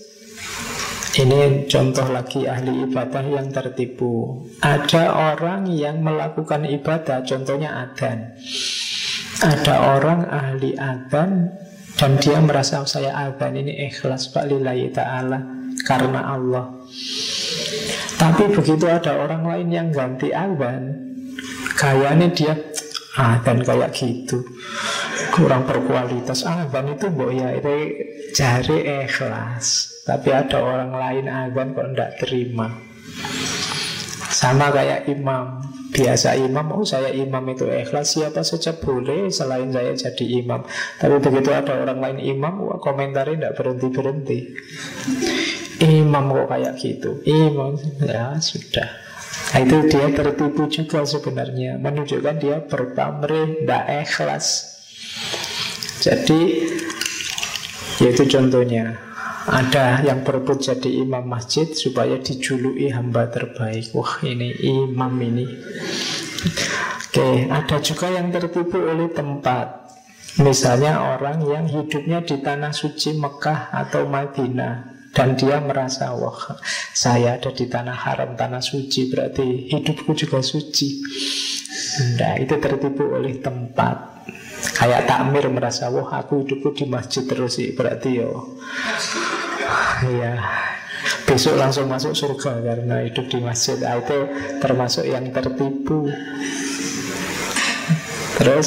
ini contoh lagi ahli ibadah yang tertipu. Ada orang yang melakukan ibadah, contohnya adzan. Ada orang ahli adzan dan dia merasa saya adzan ini ikhlas Pak lillahi ta'ala, karena Allah. Tapi begitu ada orang lain yang ganti adzan, kayaknya dia adzan kayak gitu, kurang berkualitas. Adzan itu ya itu cari ikhlas. Tapi ada orang lain adzan kok tidak terima. Sama kayak imam. Biasa imam, saya imam itu ikhlas, siapa saja boleh selain saya jadi imam. Tapi begitu ada orang lain imam, wah komentarnya tidak berhenti-berhenti. Imam kok kayak gitu, imam, ya sudah. Nah, itu dia tertipu juga sebenarnya, menunjukkan dia berpamrih, tidak ikhlas. Jadi, yaitu contohnya. Ada yang berebut jadi imam masjid supaya dijuluki hamba terbaik. Wah, ini imam ini. Oke, ada juga yang tertipu oleh tempat. Misalnya orang yang hidupnya di tanah suci Mekah atau Madinah, dan dia merasa, wah saya ada di tanah haram, tanah suci, berarti hidupku juga suci. Nah, itu tertipu oleh tempat. Kayak takmir merasa, wah aku hidupku di masjid terus sih, berarti ya besok langsung masuk surga karena hidup di masjid. Nah, itu termasuk yang tertipu. Terus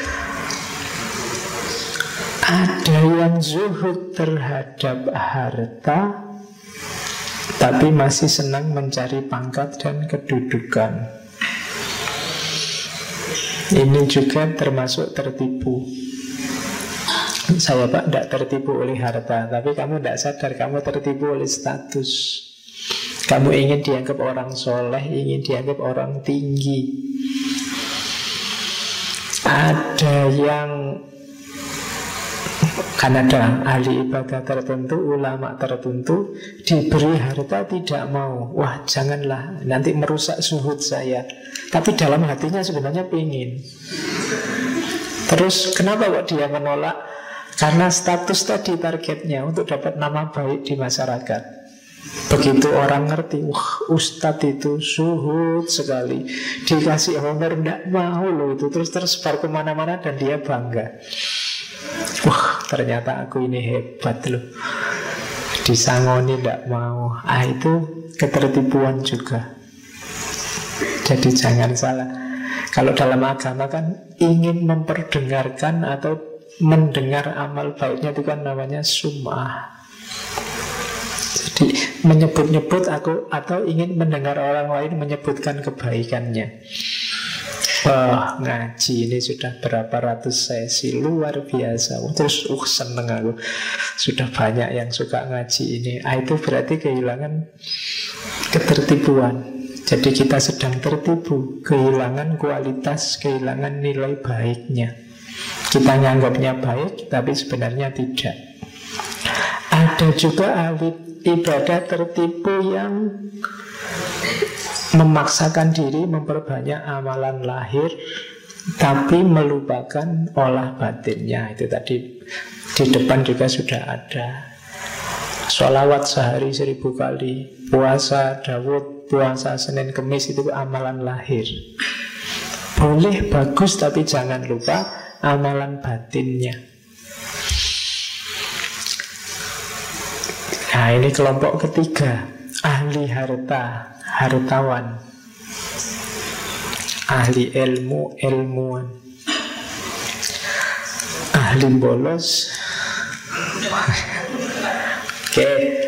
ada yang zuhud terhadap harta tapi masih senang mencari pangkat dan kedudukan. Ini juga termasuk tertipu. Saya Pak tidak tertipu oleh harta, tapi kamu tidak sadar kamu tertipu oleh status. Kamu ingin dianggap orang soleh, ingin dianggap orang tinggi. Ada yang kan ada ahli ibadah tertentu, ulama tertentu, diberi harta tidak mau. Wah janganlah, nanti merusak zuhud saya. Tapi dalam hatinya sebenarnya pengen. Terus kenapa kok dia menolak? Karena status tadi targetnya untuk dapat nama baik di masyarakat. Begitu orang ngerti, wah ustadz itu zuhud sekali, dikasih honor tidak mau loh itu, terus tersebar kemana-mana dan dia bangga. Wah ternyata aku ini hebat loh, disangoni tidak mau. Itu ketertipuan juga. Jadi jangan salah. Kalau dalam agama kan ingin memperdengarkan atau mendengar amal baiknya itu kan namanya sum'ah. Jadi menyebut-nyebut aku atau ingin mendengar orang lain menyebutkan kebaikannya. Wah ngaji ini sudah berapa ratus sesi, luar biasa. Terus seneng aku, sudah banyak yang suka ngaji ini. Itu berarti kehilangan ketertipuan. Jadi kita sedang tertipu, kehilangan kualitas, kehilangan nilai baiknya. Kita nganggapnya baik, tapi sebenarnya tidak. Ada juga ahli ibadah tertipu yang memaksakan diri memperbanyak amalan lahir, tapi melupakan olah batinnya. Itu tadi di depan juga sudah ada. Sholawat sehari 1000 kali, puasa Daud puasa Senin Kemis itu amalan lahir. Boleh, bagus, tapi jangan lupa amalan batinnya. Nah, ini kelompok ketiga, ahli harta, hartawan, ahli ilmu, ilmuwan, ahli bolos. Oke.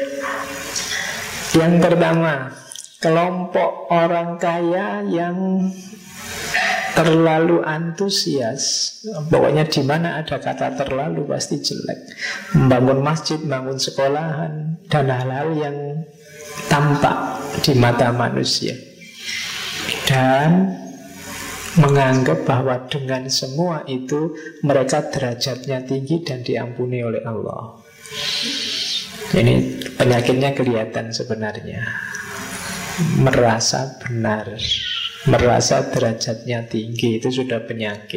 Yang pertama, kelompok orang kaya yang terlalu antusias. Pokoknya di mana ada kata terlalu pasti jelek. Membangun masjid, bangun sekolahan, dan hal-hal yang tampak di mata manusia. Dan menganggap bahwa dengan semua itu mereka derajatnya tinggi dan diampuni oleh Allah. Ini penyakitnya kelihatan sebenarnya. Merasa benar, merasa derajatnya tinggi, itu sudah penyakit.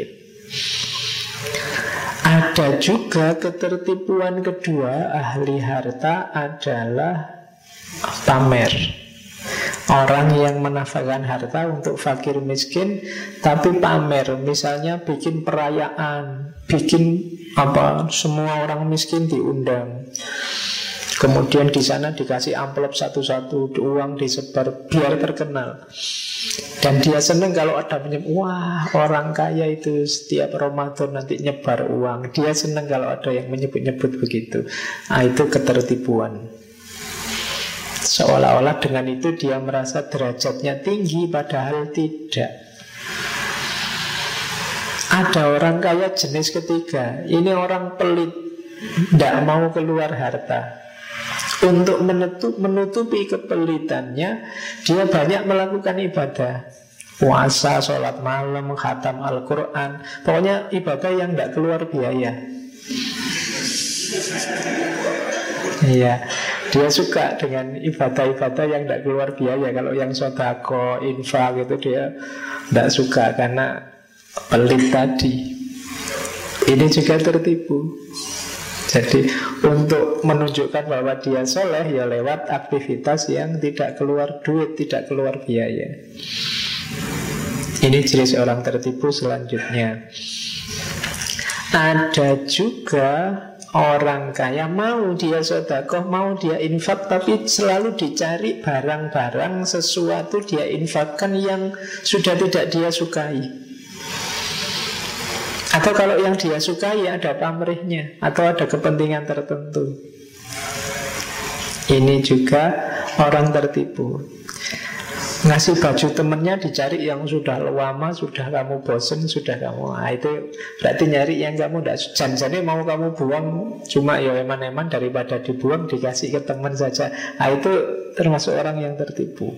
Ada juga ketertipuan kedua ahli harta adalah pamer. Orang yang menafkahkan harta untuk fakir miskin tapi pamer, misalnya bikin perayaan, bikin semua orang miskin diundang. Kemudian di sana dikasih amplop satu-satu, uang disebar biar terkenal. Dan dia senang kalau ada wah, orang kaya itu setiap Ramadan nanti nyebar uang. Dia senang kalau ada yang menyebut-nyebut begitu. Nah, itu ketertipuan. Seolah-olah dengan itu dia merasa derajatnya tinggi, padahal tidak. Ada orang kaya jenis ketiga. Ini orang pelit, tidak mau keluar harta. Untuk menutupi kepelitannya, dia banyak melakukan ibadah, puasa, sholat malam, khatam Al-Quran. Pokoknya ibadah yang tidak keluar biaya. Iya, dia suka dengan ibadah-ibadah yang tidak keluar biaya. Kalau yang sodako, infak itu dia tidak suka karena pelit tadi. Ini juga tertipu. Jadi untuk menunjukkan bahwa dia soleh ya lewat aktivitas yang tidak keluar duit, tidak keluar biaya. Ini jenis orang tertipu selanjutnya. Ada juga orang kaya mau dia sedekah, mau dia infak, tapi selalu dicari barang-barang sesuatu dia infakkan yang sudah tidak dia sukai. Atau kalau yang dia sukai ada pamrihnya, atau ada kepentingan tertentu. Ini juga orang tertipu. Ngasih baju temennya dicari yang sudah lama, sudah kamu bosen, sudah kamu itu berarti nyari yang kamu tidak. Jangan mau kamu buang, cuma ya eman-eman daripada dibuang dikasih ke teman saja. Itu termasuk orang yang tertipu.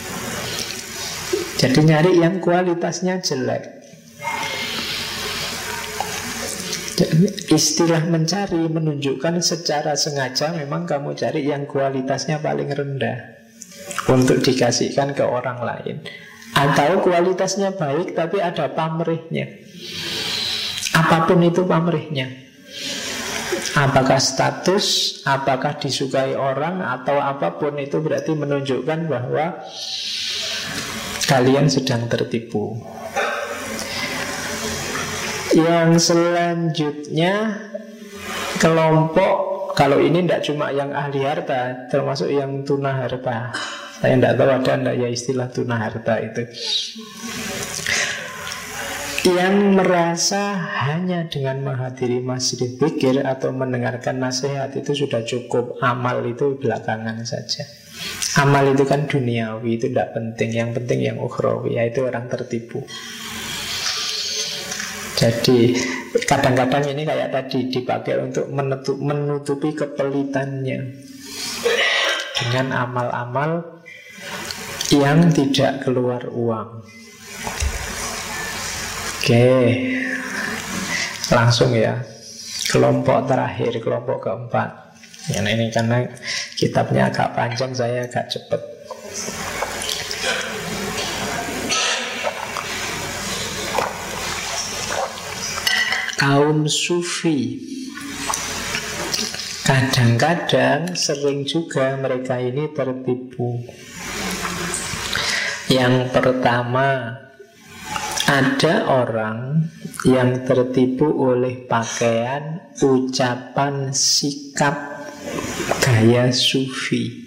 Jadi nyari yang kualitasnya jelek. Istilah mencari menunjukkan secara sengaja memang kamu cari yang kualitasnya paling rendah untuk dikasihkan ke orang lain. Atau kualitasnya baik tapi ada pamrihnya. Apapun itu pamrihnya. Apakah status, apakah disukai orang, atau apapun itu berarti menunjukkan bahwa kalian sedang tertipu. Yang selanjutnya kelompok, kalau ini tidak cuma yang ahli harta, termasuk yang tuna harta. Saya tidak tahu ada tidak ya istilah tuna harta itu. Yang merasa hanya dengan menghadiri masjid zikir atau mendengarkan nasihat itu sudah cukup. Amal itu belakangan saja. Amal itu kan duniawi, itu tidak penting. Yang penting yang ukhrawi, yaitu orang tertipu. Jadi kadang-kadang ini kayak tadi dipakai untuk menutupi kepelitannya dengan amal-amal yang tidak keluar uang. Oke, langsung ya kelompok terakhir, kelompok keempat. Yang ini karena kitabnya agak panjang, saya agak cepat. Kaum sufi. Kadang-kadang sering juga mereka ini tertipu. Yang pertama, ada orang yang tertipu oleh pakaian, ucapan, sikap, gaya sufi.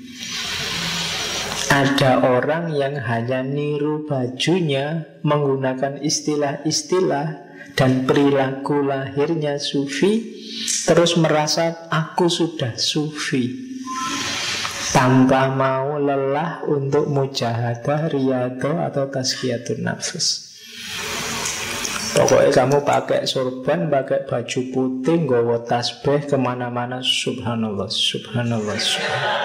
Ada orang yang hanya niru bajunya, menggunakan istilah-istilah dan perilaku lahirnya sufi, terus merasa aku sudah sufi, tanpa mau lelah untuk mujahadah, riyadhah atau tazkiyatun nafs. Pokoknya kamu pakai sorban, pakai baju putih, nggawa tasbih kemana-mana, subhanallah, subhanallah, subhanallah.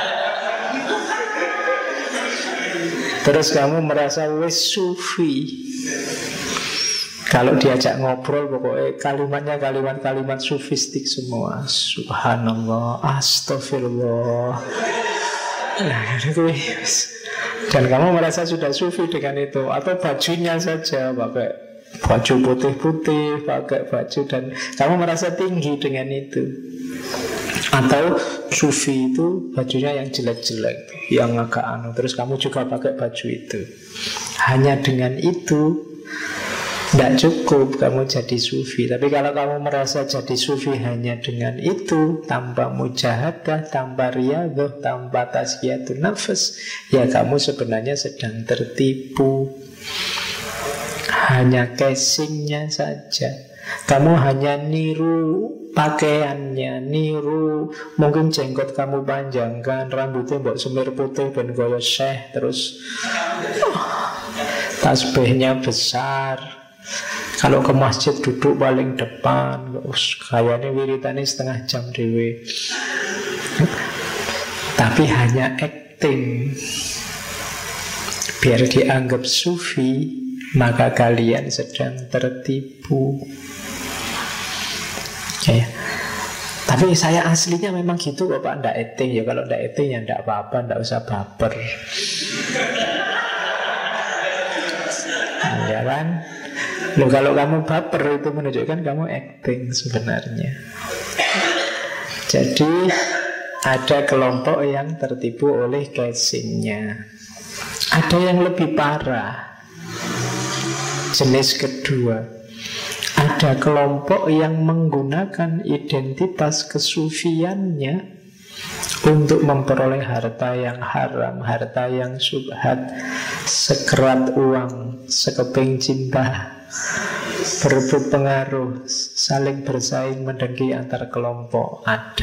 Terus kamu merasa wis sufi. Kalau diajak ngobrol, pokoknya kalimatnya kalimat-kalimat sufistik semua. Subhanallah, astagfirullah. Nah, itu. Dan kamu merasa sudah sufi dengan itu. Atau bajunya saja, pakai baju putih-putih, pakai baju, dan kamu merasa tinggi dengan itu. Atau sufi itu bajunya yang jelek-jelek, yang agak terus kamu juga pakai baju itu. Hanya dengan itu tidak cukup kamu jadi sufi. Tapi kalau kamu merasa jadi sufi hanya dengan itu, tanpa mujahadah, tanpa riyadhah, tanpa tazkiyatun nafs, ya kamu sebenarnya sedang tertipu. Hanya casingnya saja. Kamu hanya niru pakaiannya, niru mungkin jenggot kamu panjangkan, rambutnya mbok semir putih ben gaya syekh, terus tasbihnya besar. Kalau ke masjid duduk paling depan, kayaknya wiritannya setengah jam dewe. Tapi hanya acting biar dianggap sufi, maka kalian sedang tertipu. Ya. Tapi saya aslinya memang gitu kok Pak, ndak acting. Ya kalau ndak acting ya ndak apa-apa, ndak usah baper. Ya kan? Loh, kalau kamu baper itu menunjukkan kamu acting sebenarnya. Jadi ada kelompok yang tertipu oleh casingnya. Ada yang lebih parah. Jenis kedua, ada kelompok yang menggunakan identitas kesufiannya untuk memperoleh harta yang haram, harta yang syubhat, sekerat uang, sekeping cinta, berebut pengaruh, saling bersaing mendengki antar kelompok.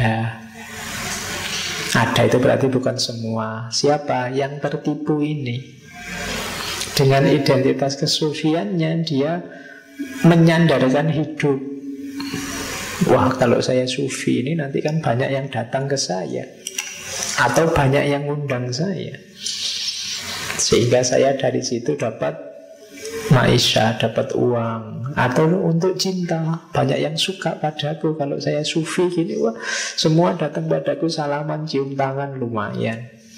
Ada itu berarti bukan semua. Siapa yang tertipu ini? Dengan identitas kesufiannya dia menyandarkan hidup. Wah, kalau saya sufi ini nanti kan banyak yang datang ke saya, atau banyak yang undang saya, sehingga saya dari situ dapat maisha, dapat uang. Atau untuk cinta, banyak yang suka padaku. Kalau saya sufi gini, wah, semua datang padaku, salaman, cium tangan, lumayan.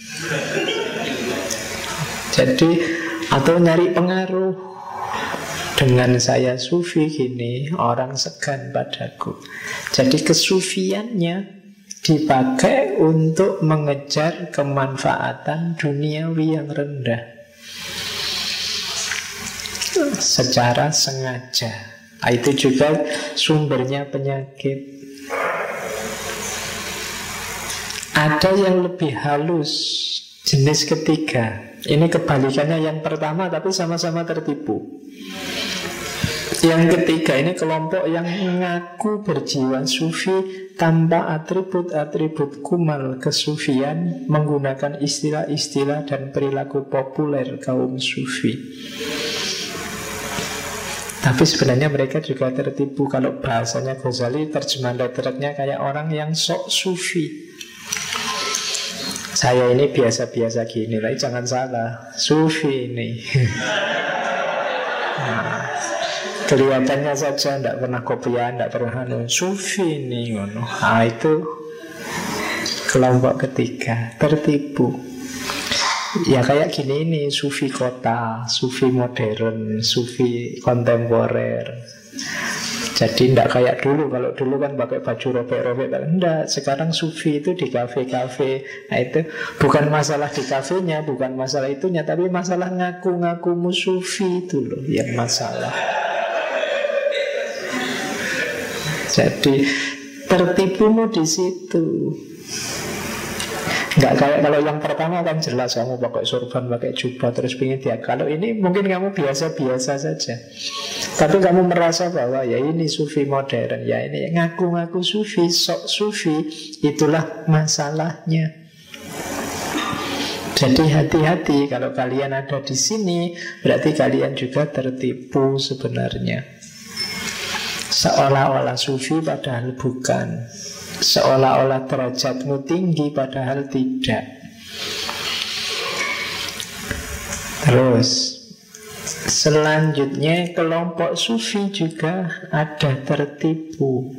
Jadi, atau nyari pengaruh. Dengan saya sufi gini, orang segan padaku. Jadi kesufiannya dipakai untuk mengejar kemanfaatan duniawi yang rendah secara sengaja. Itu juga sumbernya penyakit. Ada yang lebih halus, jenis ketiga. Ini kebalikannya yang pertama, tapi sama-sama tertipu. Yang ketiga ini kelompok yang mengaku berjiwa sufi tanpa atribut-atribut kumal kesufian, menggunakan istilah-istilah dan perilaku populer kaum sufi. Tapi sebenarnya mereka juga tertipu. Kalau bahasanya Ghazali, terjemahan letternya kayak orang yang sok sufi. Saya ini biasa-biasa gini, tapi jangan salah, sufi ini. Nah, kelihatannya saja tidak pernah kopian, tidak pernah sufi ini. Nah, itu kelompok ketiga, tertipu. Ya kayak gini ini, sufi kota, sufi modern, sufi kontemporer. Jadi tidak kayak dulu. Kalau dulu kan pakai baju robek-robek, enggak. Sekarang sufi itu di kafe-kafe. Nah itu bukan masalah di kafenya, bukan masalah itunya, tapi masalah ngaku-ngakumu sufi itu loh yang masalah. Jadi tertipumu di situ. Nggak kayak kalau yang pertama kan jelas kamu pakai sorban, pakai jubah, terus pingin dia. Kalau ini mungkin kamu biasa-biasa saja, tapi kamu merasa bahwa ya ini sufi modern, ya ini ngaku-ngaku sufi, sok sufi, itulah masalahnya. Jadi hati-hati kalau kalian ada di sini, berarti kalian juga tertipu sebenarnya. Seolah-olah sufi padahal bukan. Seolah-olah derajatmu tinggi padahal tidak. Terus selanjutnya kelompok sufi juga ada tertipu.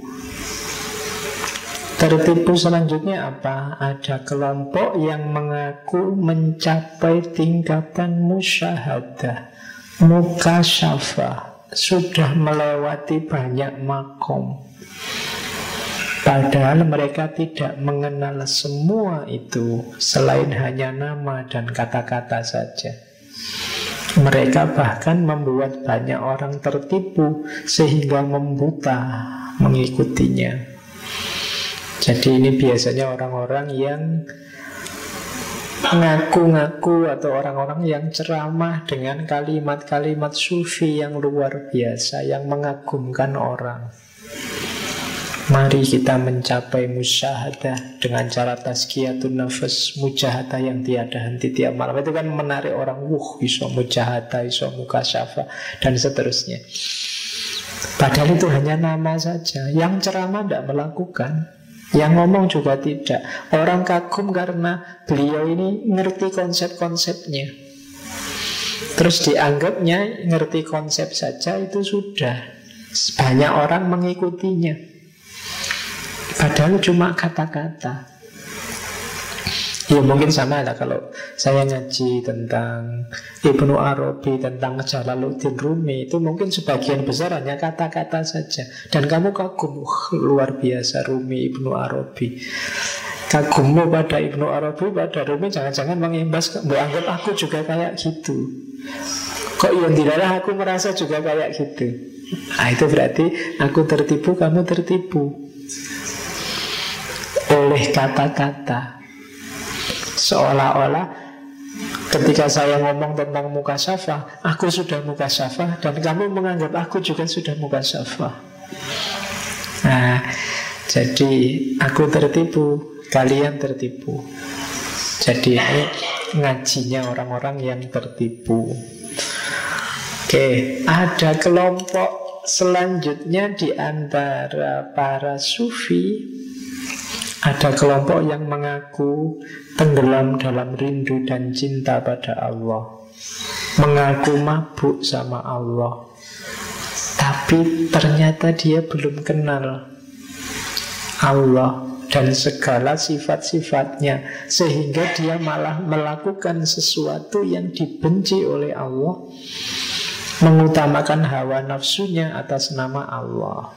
Tertipu selanjutnya apa? Ada kelompok yang mengaku mencapai tingkatan musyahadah, mukasyafah, sudah melewati banyak makom. Padahal mereka tidak mengenal semua itu selain hanya nama dan kata-kata saja. Mereka bahkan membuat banyak orang tertipu sehingga membuta mengikutinya. Jadi ini biasanya orang-orang yang ngaku-ngaku atau orang-orang yang ceramah dengan kalimat-kalimat sufi yang luar biasa, yang mengagumkan orang. Mari kita mencapai musyahadah dengan cara tazkiyatun nafas, mujahadah yang tiada henti tiap malam. Itu kan menarik orang, iso mujahadah, iso mukasyafah, dan seterusnya. Padahal itu hanya nama saja. Yang ceramah tidak melakukan, yang ngomong juga tidak. Orang kagum karena beliau ini ngerti konsep-konsepnya. Terus dianggapnya ngerti konsep saja itu sudah. Banyak orang mengikutinya. Padahal cuma kata-kata. Ya mungkin sama lah kalau saya ngaji tentang Ibnu Arabi, tentang Jalaluddin Rumi, itu mungkin sebagian besar hanya kata-kata saja. Dan kamu kagum, luar biasa Rumi, Ibnu Arabi. Kagummu pada Ibnu Arabi, pada Rumi, jangan-jangan mengimbas, anggap aku juga kayak gitu. Kok yang dilarang aku merasa juga kayak gitu. Nah itu berarti aku tertipu, kamu tertipu oleh kata-kata. Seolah-olah ketika saya ngomong tentang mukasyafah, aku sudah mukasyafah, dan kamu menganggap aku juga sudah mukasyafah. Nah, jadi aku tertipu, kalian tertipu. Jadi ini ngajinya orang-orang yang tertipu. Oke, ada kelompok selanjutnya di antara para sufi. Ada kelompok yang mengaku tenggelam dalam rindu dan cinta pada Allah, mengaku mabuk sama Allah, tapi ternyata dia belum kenal Allah dan segala sifat-sifatnya, sehingga dia malah melakukan sesuatu yang dibenci oleh Allah, mengutamakan hawa nafsunya atas nama Allah.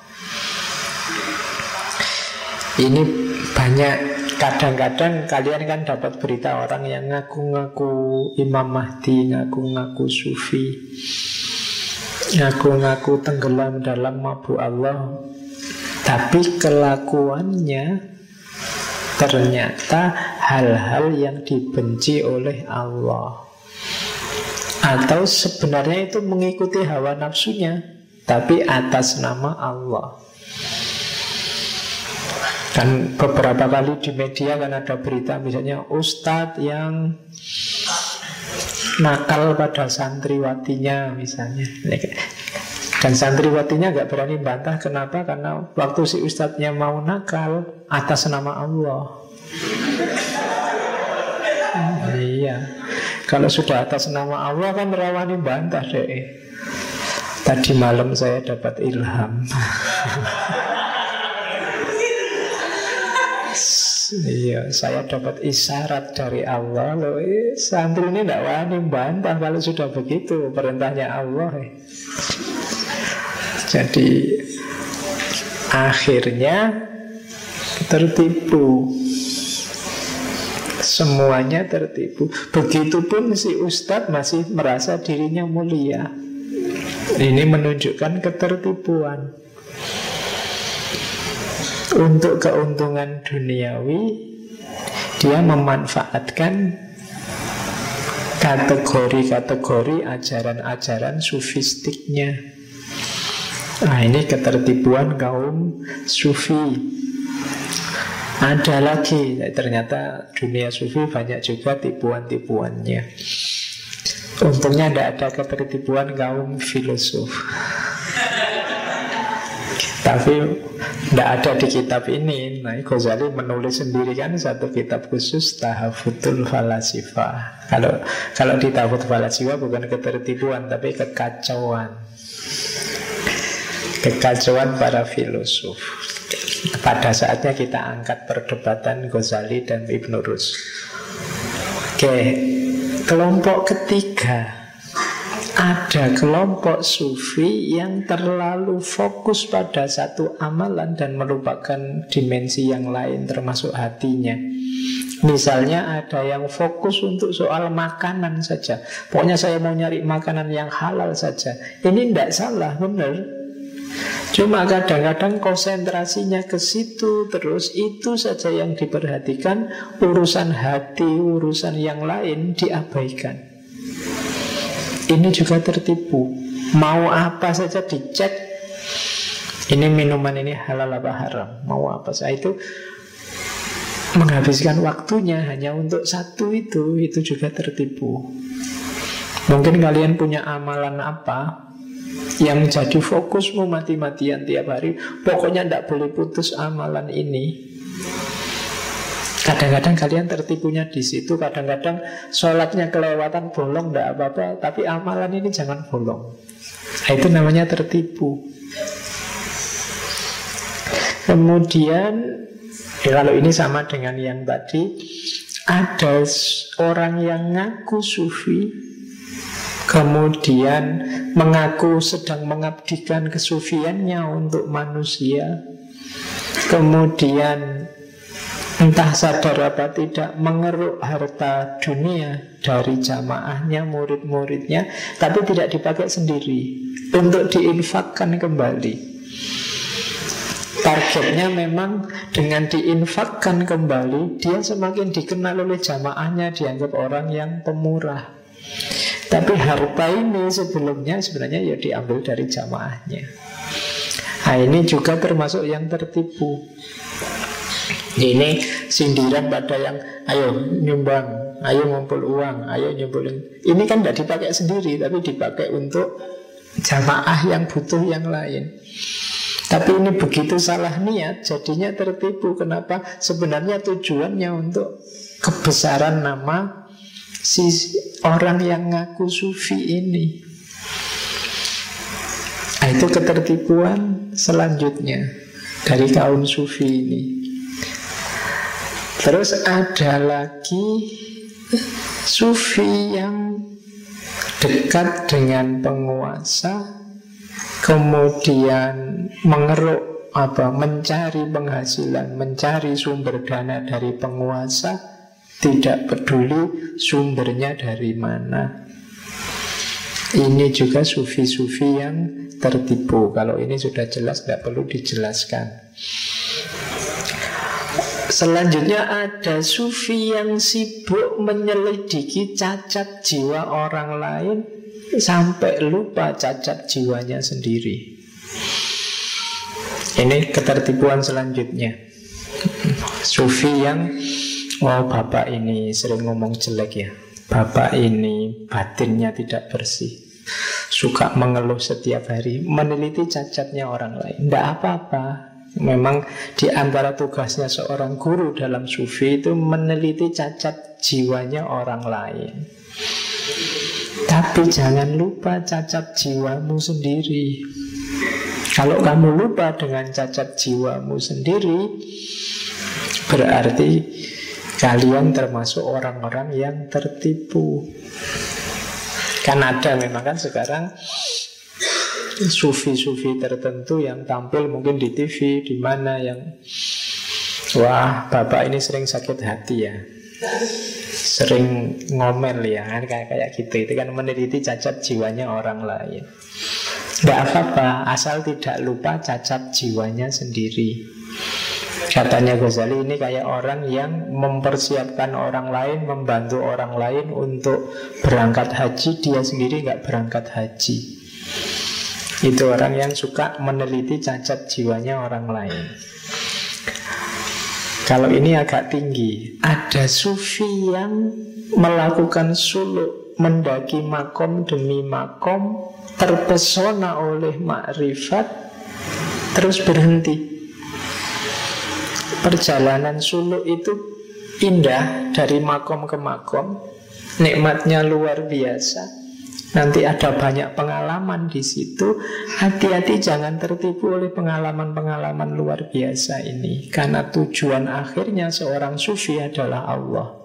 Ini banyak, kadang-kadang kalian kan dapat berita orang yang ngaku-ngaku Imam Mahdi, ngaku-ngaku sufi, ngaku-ngaku tenggelam dalam mabuk Allah, tapi kelakuannya ternyata hal-hal yang dibenci oleh Allah. Atau sebenarnya itu mengikuti hawa nafsunya, tapi atas nama Allah. Dan beberapa kali di media kan ada berita misalnya ustadz yang nakal pada santriwatinya misalnya. Dan santriwatinya gak berani bantah. Kenapa? Karena waktu si ustadznya mau nakal atas nama Allah. Iya. Kalau sudah atas nama Allah kan rawani bantah deh. Tadi malam saya dapat ilham. Iya, saya dapat isyarat dari Allah loh. Santri ini tidak wani bantah kalau sudah begitu perintahnya Allah. Jadi akhirnya tertipu. Semuanya tertipu. Begitupun si ustadz masih merasa dirinya mulia. Ini menunjukkan ketertipuan. Untuk keuntungan duniawi, dia memanfaatkan kategori-kategori ajaran-ajaran sufistiknya. Nah, ini ketertipuan kaum sufi. Ada lagi, ternyata dunia sufi banyak juga tipuan-tipuannya. Untungnya tidak ada ketertipuan kaum filosof. Tapi tidak ada di kitab ini. Nah, Ghazali menulis sendiri kan satu kitab khusus, Tahafutul Falasifah. Kalau di Tahafutul Falasifah bukan ketertipuan, tapi kekacauan. Kekacauan para filosof. Pada saatnya kita angkat perdebatan Ghazali dan Ibn Rushd. Oke, kelompok ketiga. Ada kelompok sufi yang terlalu fokus pada satu amalan dan melupakan dimensi yang lain termasuk hatinya. Misalnya ada yang fokus untuk soal makanan saja. Pokoknya saya mau nyari makanan yang halal saja. Ini tidak salah, benar. Cuma kadang-kadang konsentrasinya ke situ terus, itu saja yang diperhatikan. Urusan hati, urusan yang lain diabaikan. Ini juga tertipu. Mau apa saja dicek. Ini minuman ini halal apa haram, mau apa saja. Itu menghabiskan waktunya hanya untuk satu itu juga tertipu. Mungkin kalian punya amalan apa yang jadi fokusmu mati-matian tiap hari. Pokoknya tidak boleh putus amalan ini. Kadang-kadang kalian tertipunya di situ. Kadang-kadang sholatnya kelewatan, bolong, tidak apa-apa. Tapi amalan ini jangan bolong. Nah, itu namanya tertipu. Kemudian kalau ini sama dengan yang tadi, ada orang yang ngaku sufi, kemudian mengaku sedang mengabdikan kesufiannya untuk manusia, kemudian entah sadar apa tidak mengeruk harta dunia dari jamaahnya, murid-muridnya, tapi tidak dipakai sendiri, untuk diinfakkan kembali. Targetnya memang dengan diinfakkan kembali, dia semakin dikenal oleh jamaahnya, dianggap orang yang pemurah. Tapi harta ini sebelumnya sebenarnya ya diambil dari jamaahnya. Nah, ini juga termasuk yang tertipu. Ini sindiran pada yang ayo nyumbang, ayo ngumpul uang, ayo nyumpulin. Ini kan tidak dipakai sendiri, tapi dipakai untuk jamaah yang butuh yang lain. Tapi ini begitu salah niat, jadinya tertipu. Kenapa? Sebenarnya tujuannya untuk kebesaran nama si orang yang ngaku sufi ini. Nah, itu ketertipuan selanjutnya dari kaum sufi ini. Terus ada lagi sufi yang dekat dengan penguasa, kemudian mengeruk mencari penghasilan, mencari sumber dana dari penguasa, tidak peduli sumbernya dari mana. Ini juga sufi-sufi yang tertipu. Kalau ini sudah jelas, tidak perlu dijelaskan. Selanjutnya ada sufi yang sibuk menyelidiki cacat jiwa orang lain sampai lupa cacat jiwanya sendiri. Ini ketertipuan selanjutnya. Sufi yang bapak ini sering ngomong jelek ya, bapak ini batinnya tidak bersih, suka mengeluh setiap hari, meneliti cacatnya orang lain. Tidak apa-apa. Memang di antara tugasnya seorang guru dalam sufi itu meneliti cacat jiwanya orang lain. Tapi jangan lupa cacat jiwamu sendiri. Kalau kamu lupa dengan cacat jiwamu sendiri, berarti kalian termasuk orang-orang yang tertipu. Kan ada memang kan sekarang sufi-sufi tertentu yang tampil mungkin di TV, di mana yang wah, bapak ini sering sakit hati ya, sering ngomel ya, kayak gitu. Itu kan meneliti cacat jiwanya orang lain. Gak apa-apa, asal tidak lupa cacat jiwanya sendiri. Katanya Ghazali, ini kayak orang yang mempersiapkan orang lain, membantu orang lain untuk berangkat haji, dia sendiri gak berangkat haji. Itu orang yang suka meneliti cacat jiwanya orang lain. Kalau ini agak tinggi. Ada sufi yang melakukan suluk, mendaki makom demi makom, terpesona oleh makrifat, terus berhenti. Perjalanan suluk itu indah, dari makom ke makom, nikmatnya luar biasa. Nanti ada banyak pengalaman di situ. Hati-hati jangan tertipu oleh pengalaman-pengalaman luar biasa ini, karena tujuan akhirnya seorang sufi adalah Allah.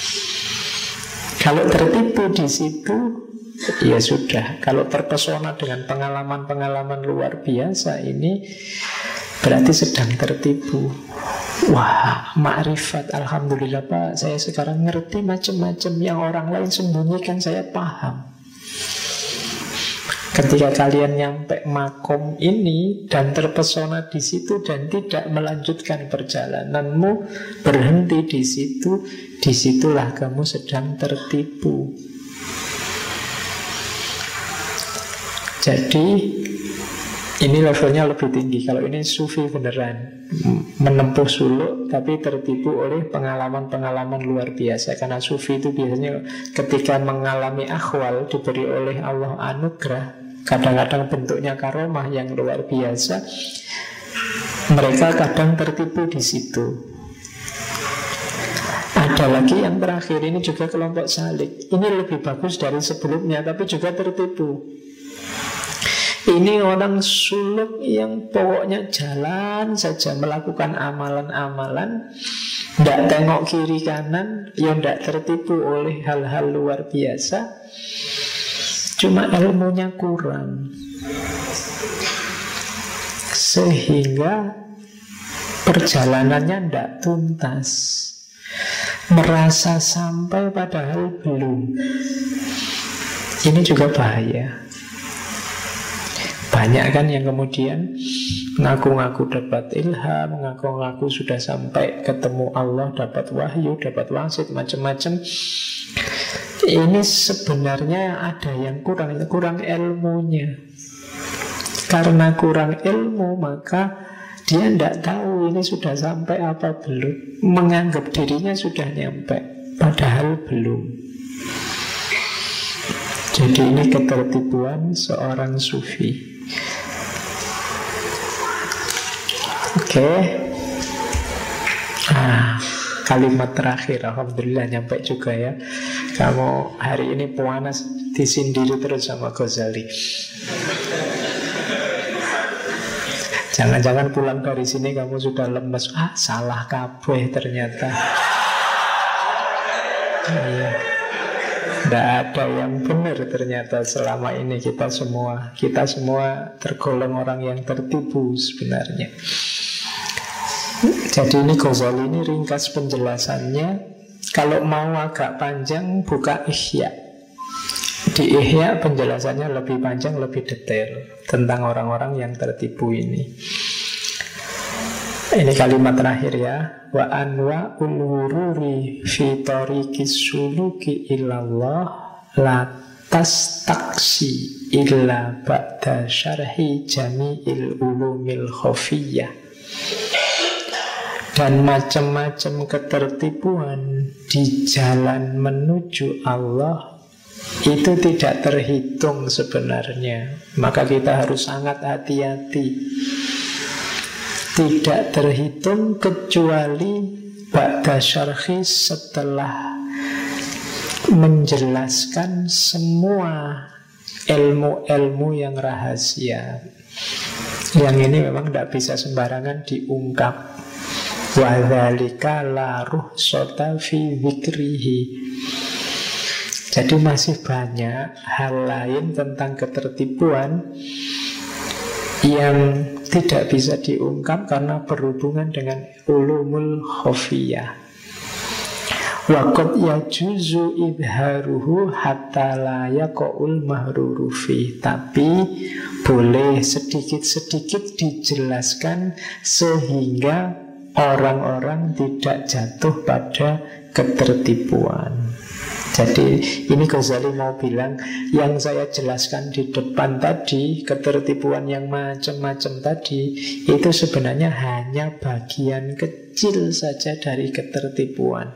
Kalau tertipu di situ, ya sudah. Kalau terpesona dengan pengalaman-pengalaman luar biasa ini, berarti sedang tertipu. Wah, makrifat, alhamdulillah Pak, saya sekarang ngerti macam-macam yang orang lain sembunyikan, saya paham. Ketika kalian nyampe makom ini dan terpesona di situ dan tidak melanjutkan perjalananmu, berhenti di situ, disitulah kamu sedang tertipu. Jadi ini levelnya lebih tinggi. Kalau ini sufi beneran, menempuh suluk tapi tertipu oleh pengalaman-pengalaman luar biasa. Karena sufi itu biasanya ketika mengalami akhwal, diberi oleh Allah anugerah, kadang-kadang bentuknya karomah yang luar biasa, mereka kadang tertipu di situ. Ada lagi yang terakhir, ini juga kelompok salik. Ini lebih bagus dari sebelumnya, tapi juga tertipu. Ini orang suluk yang pokoknya jalan saja, melakukan amalan-amalan, tidak tengok kiri kanan, yang tidak tertipu oleh hal-hal luar biasa. Cuma ilmunya kurang, sehingga perjalanannya tidak tuntas, merasa sampai padahal belum. Ini juga bahaya. Banyak kan yang kemudian ngaku-ngaku dapat ilham, ngaku-ngaku sudah sampai ketemu Allah, dapat wahyu, dapat wasit, macam-macam. Ini sebenarnya ada yang kurang ilmunya. Karena kurang ilmu, maka dia tidak tahu ini sudah sampai apa belum. Menganggap dirinya sudah nyampe, padahal belum. Jadi ini ketertipuan seorang sufi. Oke. Kalimat terakhir, alhamdulillah nyampe juga ya. Kamu hari ini puanas disindiri terus sama Ghazali. Jangan-jangan pulang dari sini kamu sudah lemes. Salah kabeh ternyata. Iya. Tidak ada yang benar ternyata selama ini. Kita semua tergolong orang yang tertipu sebenarnya. Jadi ini Ghazali ini ringkas penjelasannya. Kalau mau agak panjang, buka Ihya. Di Ihya penjelasannya lebih panjang, lebih detail tentang orang-orang yang tertipu ini. Ini kalimat terakhir ya. Wa anwa'ul wururi fi tariqis suluki ilallah la tastaksi illa ba'da syarhi jami'il ulumil khafiyah. Dan macam-macam ketertipuan di jalan menuju Allah itu tidak terhitung sebenarnya. Maka kita harus sangat hati-hati. Tidak terhitung kecuali ba'da syarhi, setelah menjelaskan semua ilmu-ilmu yang rahasia. Yang ini memang tidak bisa sembarangan diungkap. Wa dzalika la ruhsata fi dzikrihi. Jadi masih banyak hal lain tentang ketertipuan yang tidak bisa diungkap karena berhubungan dengan ulumul khofiyah. Waqad yajuzu idharuhu hatta la yaqul mahrurufi. Tapi boleh sedikit-sedikit dijelaskan sehingga orang-orang tidak jatuh pada ketertipuan. Jadi ini Ghazali mau bilang, yang saya jelaskan di depan tadi, ketertipuan yang macam-macam tadi, itu sebenarnya hanya bagian kecil saja dari ketertipuan.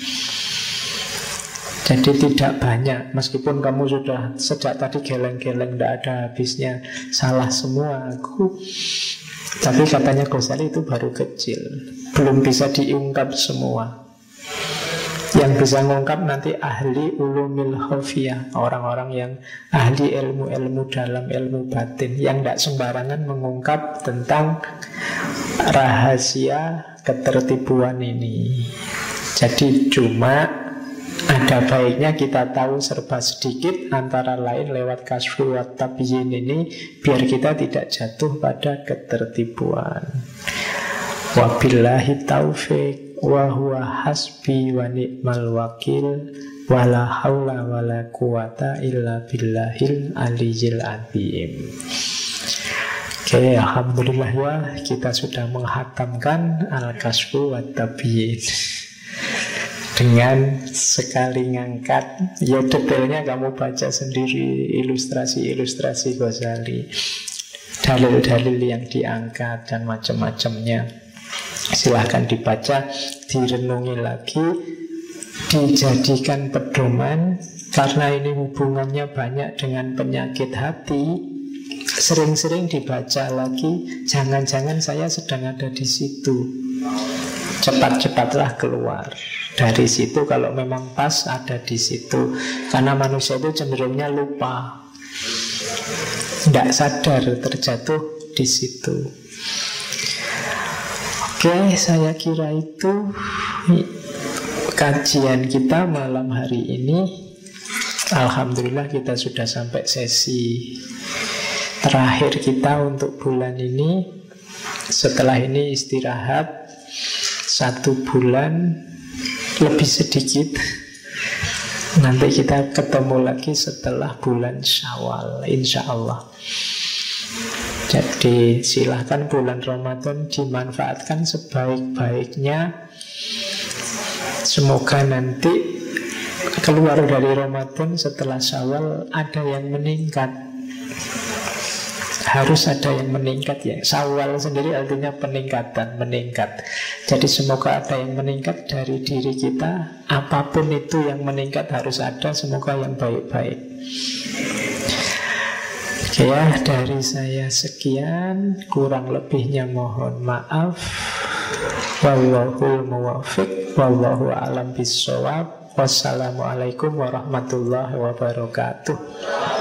Jadi tidak banyak, meskipun kamu sudah sejak tadi geleng-geleng, tidak ada habisnya, salah semua aku. Tapi katanya Ghazali itu baru kecil, belum bisa diungkap semua. Yang bisa mengungkap nanti ahli ulumil khofiyah, orang-orang yang ahli ilmu-ilmu dalam, ilmu batin, yang tidak sembarangan mengungkap tentang rahasia ketertipuan ini. Jadi cuma ada baiknya kita tahu serba sedikit, antara lain lewat kasfu wa tabyin ini, biar kita tidak jatuh pada ketertipuan. Wabillahi taufiq wa huwa hasbi wa ni'mal wakil wala haula wala quwata illa billahil aliyyil azim. Oke, alhamdulillah ya, kita sudah menghatamkan Al-Kasfu wa Tabyin dengan sekali ngangkat. Ya detailnya kamu baca sendiri, ilustrasi-ilustrasi Ghazali, dalil-dalil yang diangkat dan macam-macamnya. Silahkan dibaca, direnungi lagi, dijadikan pedoman. Karena ini hubungannya banyak dengan penyakit hati, sering-sering dibaca lagi. Jangan-jangan saya sedang ada di situ, cepat-cepatlah keluar dari situ kalau memang pas ada di situ. Karena manusia itu cenderungnya lupa, tidak sadar terjatuh di situ. Oke, saya kira itu kajian kita malam hari ini. Alhamdulillah kita sudah sampai sesi terakhir kita untuk bulan ini. Setelah ini istirahat 1 bulan lebih sedikit. Nanti kita ketemu lagi setelah bulan Syawal, insya Allah. Jadi silahkan bulan Ramadan dimanfaatkan sebaik-baiknya. Semoga nanti keluar dari Ramadan setelah Syawal ada yang meningkat. Harus ada yang meningkat ya. Syawal sendiri artinya peningkatan, meningkat. Jadi semoga ada yang meningkat dari diri kita. Apapun itu yang meningkat harus ada. Semoga yang baik-baik. Oke ya, dari saya sekian. Kurang lebihnya mohon maaf. Wallahul muwaffiq, wallahu a'lam bissawab. Wassalamualaikum warahmatullahi wabarakatuh.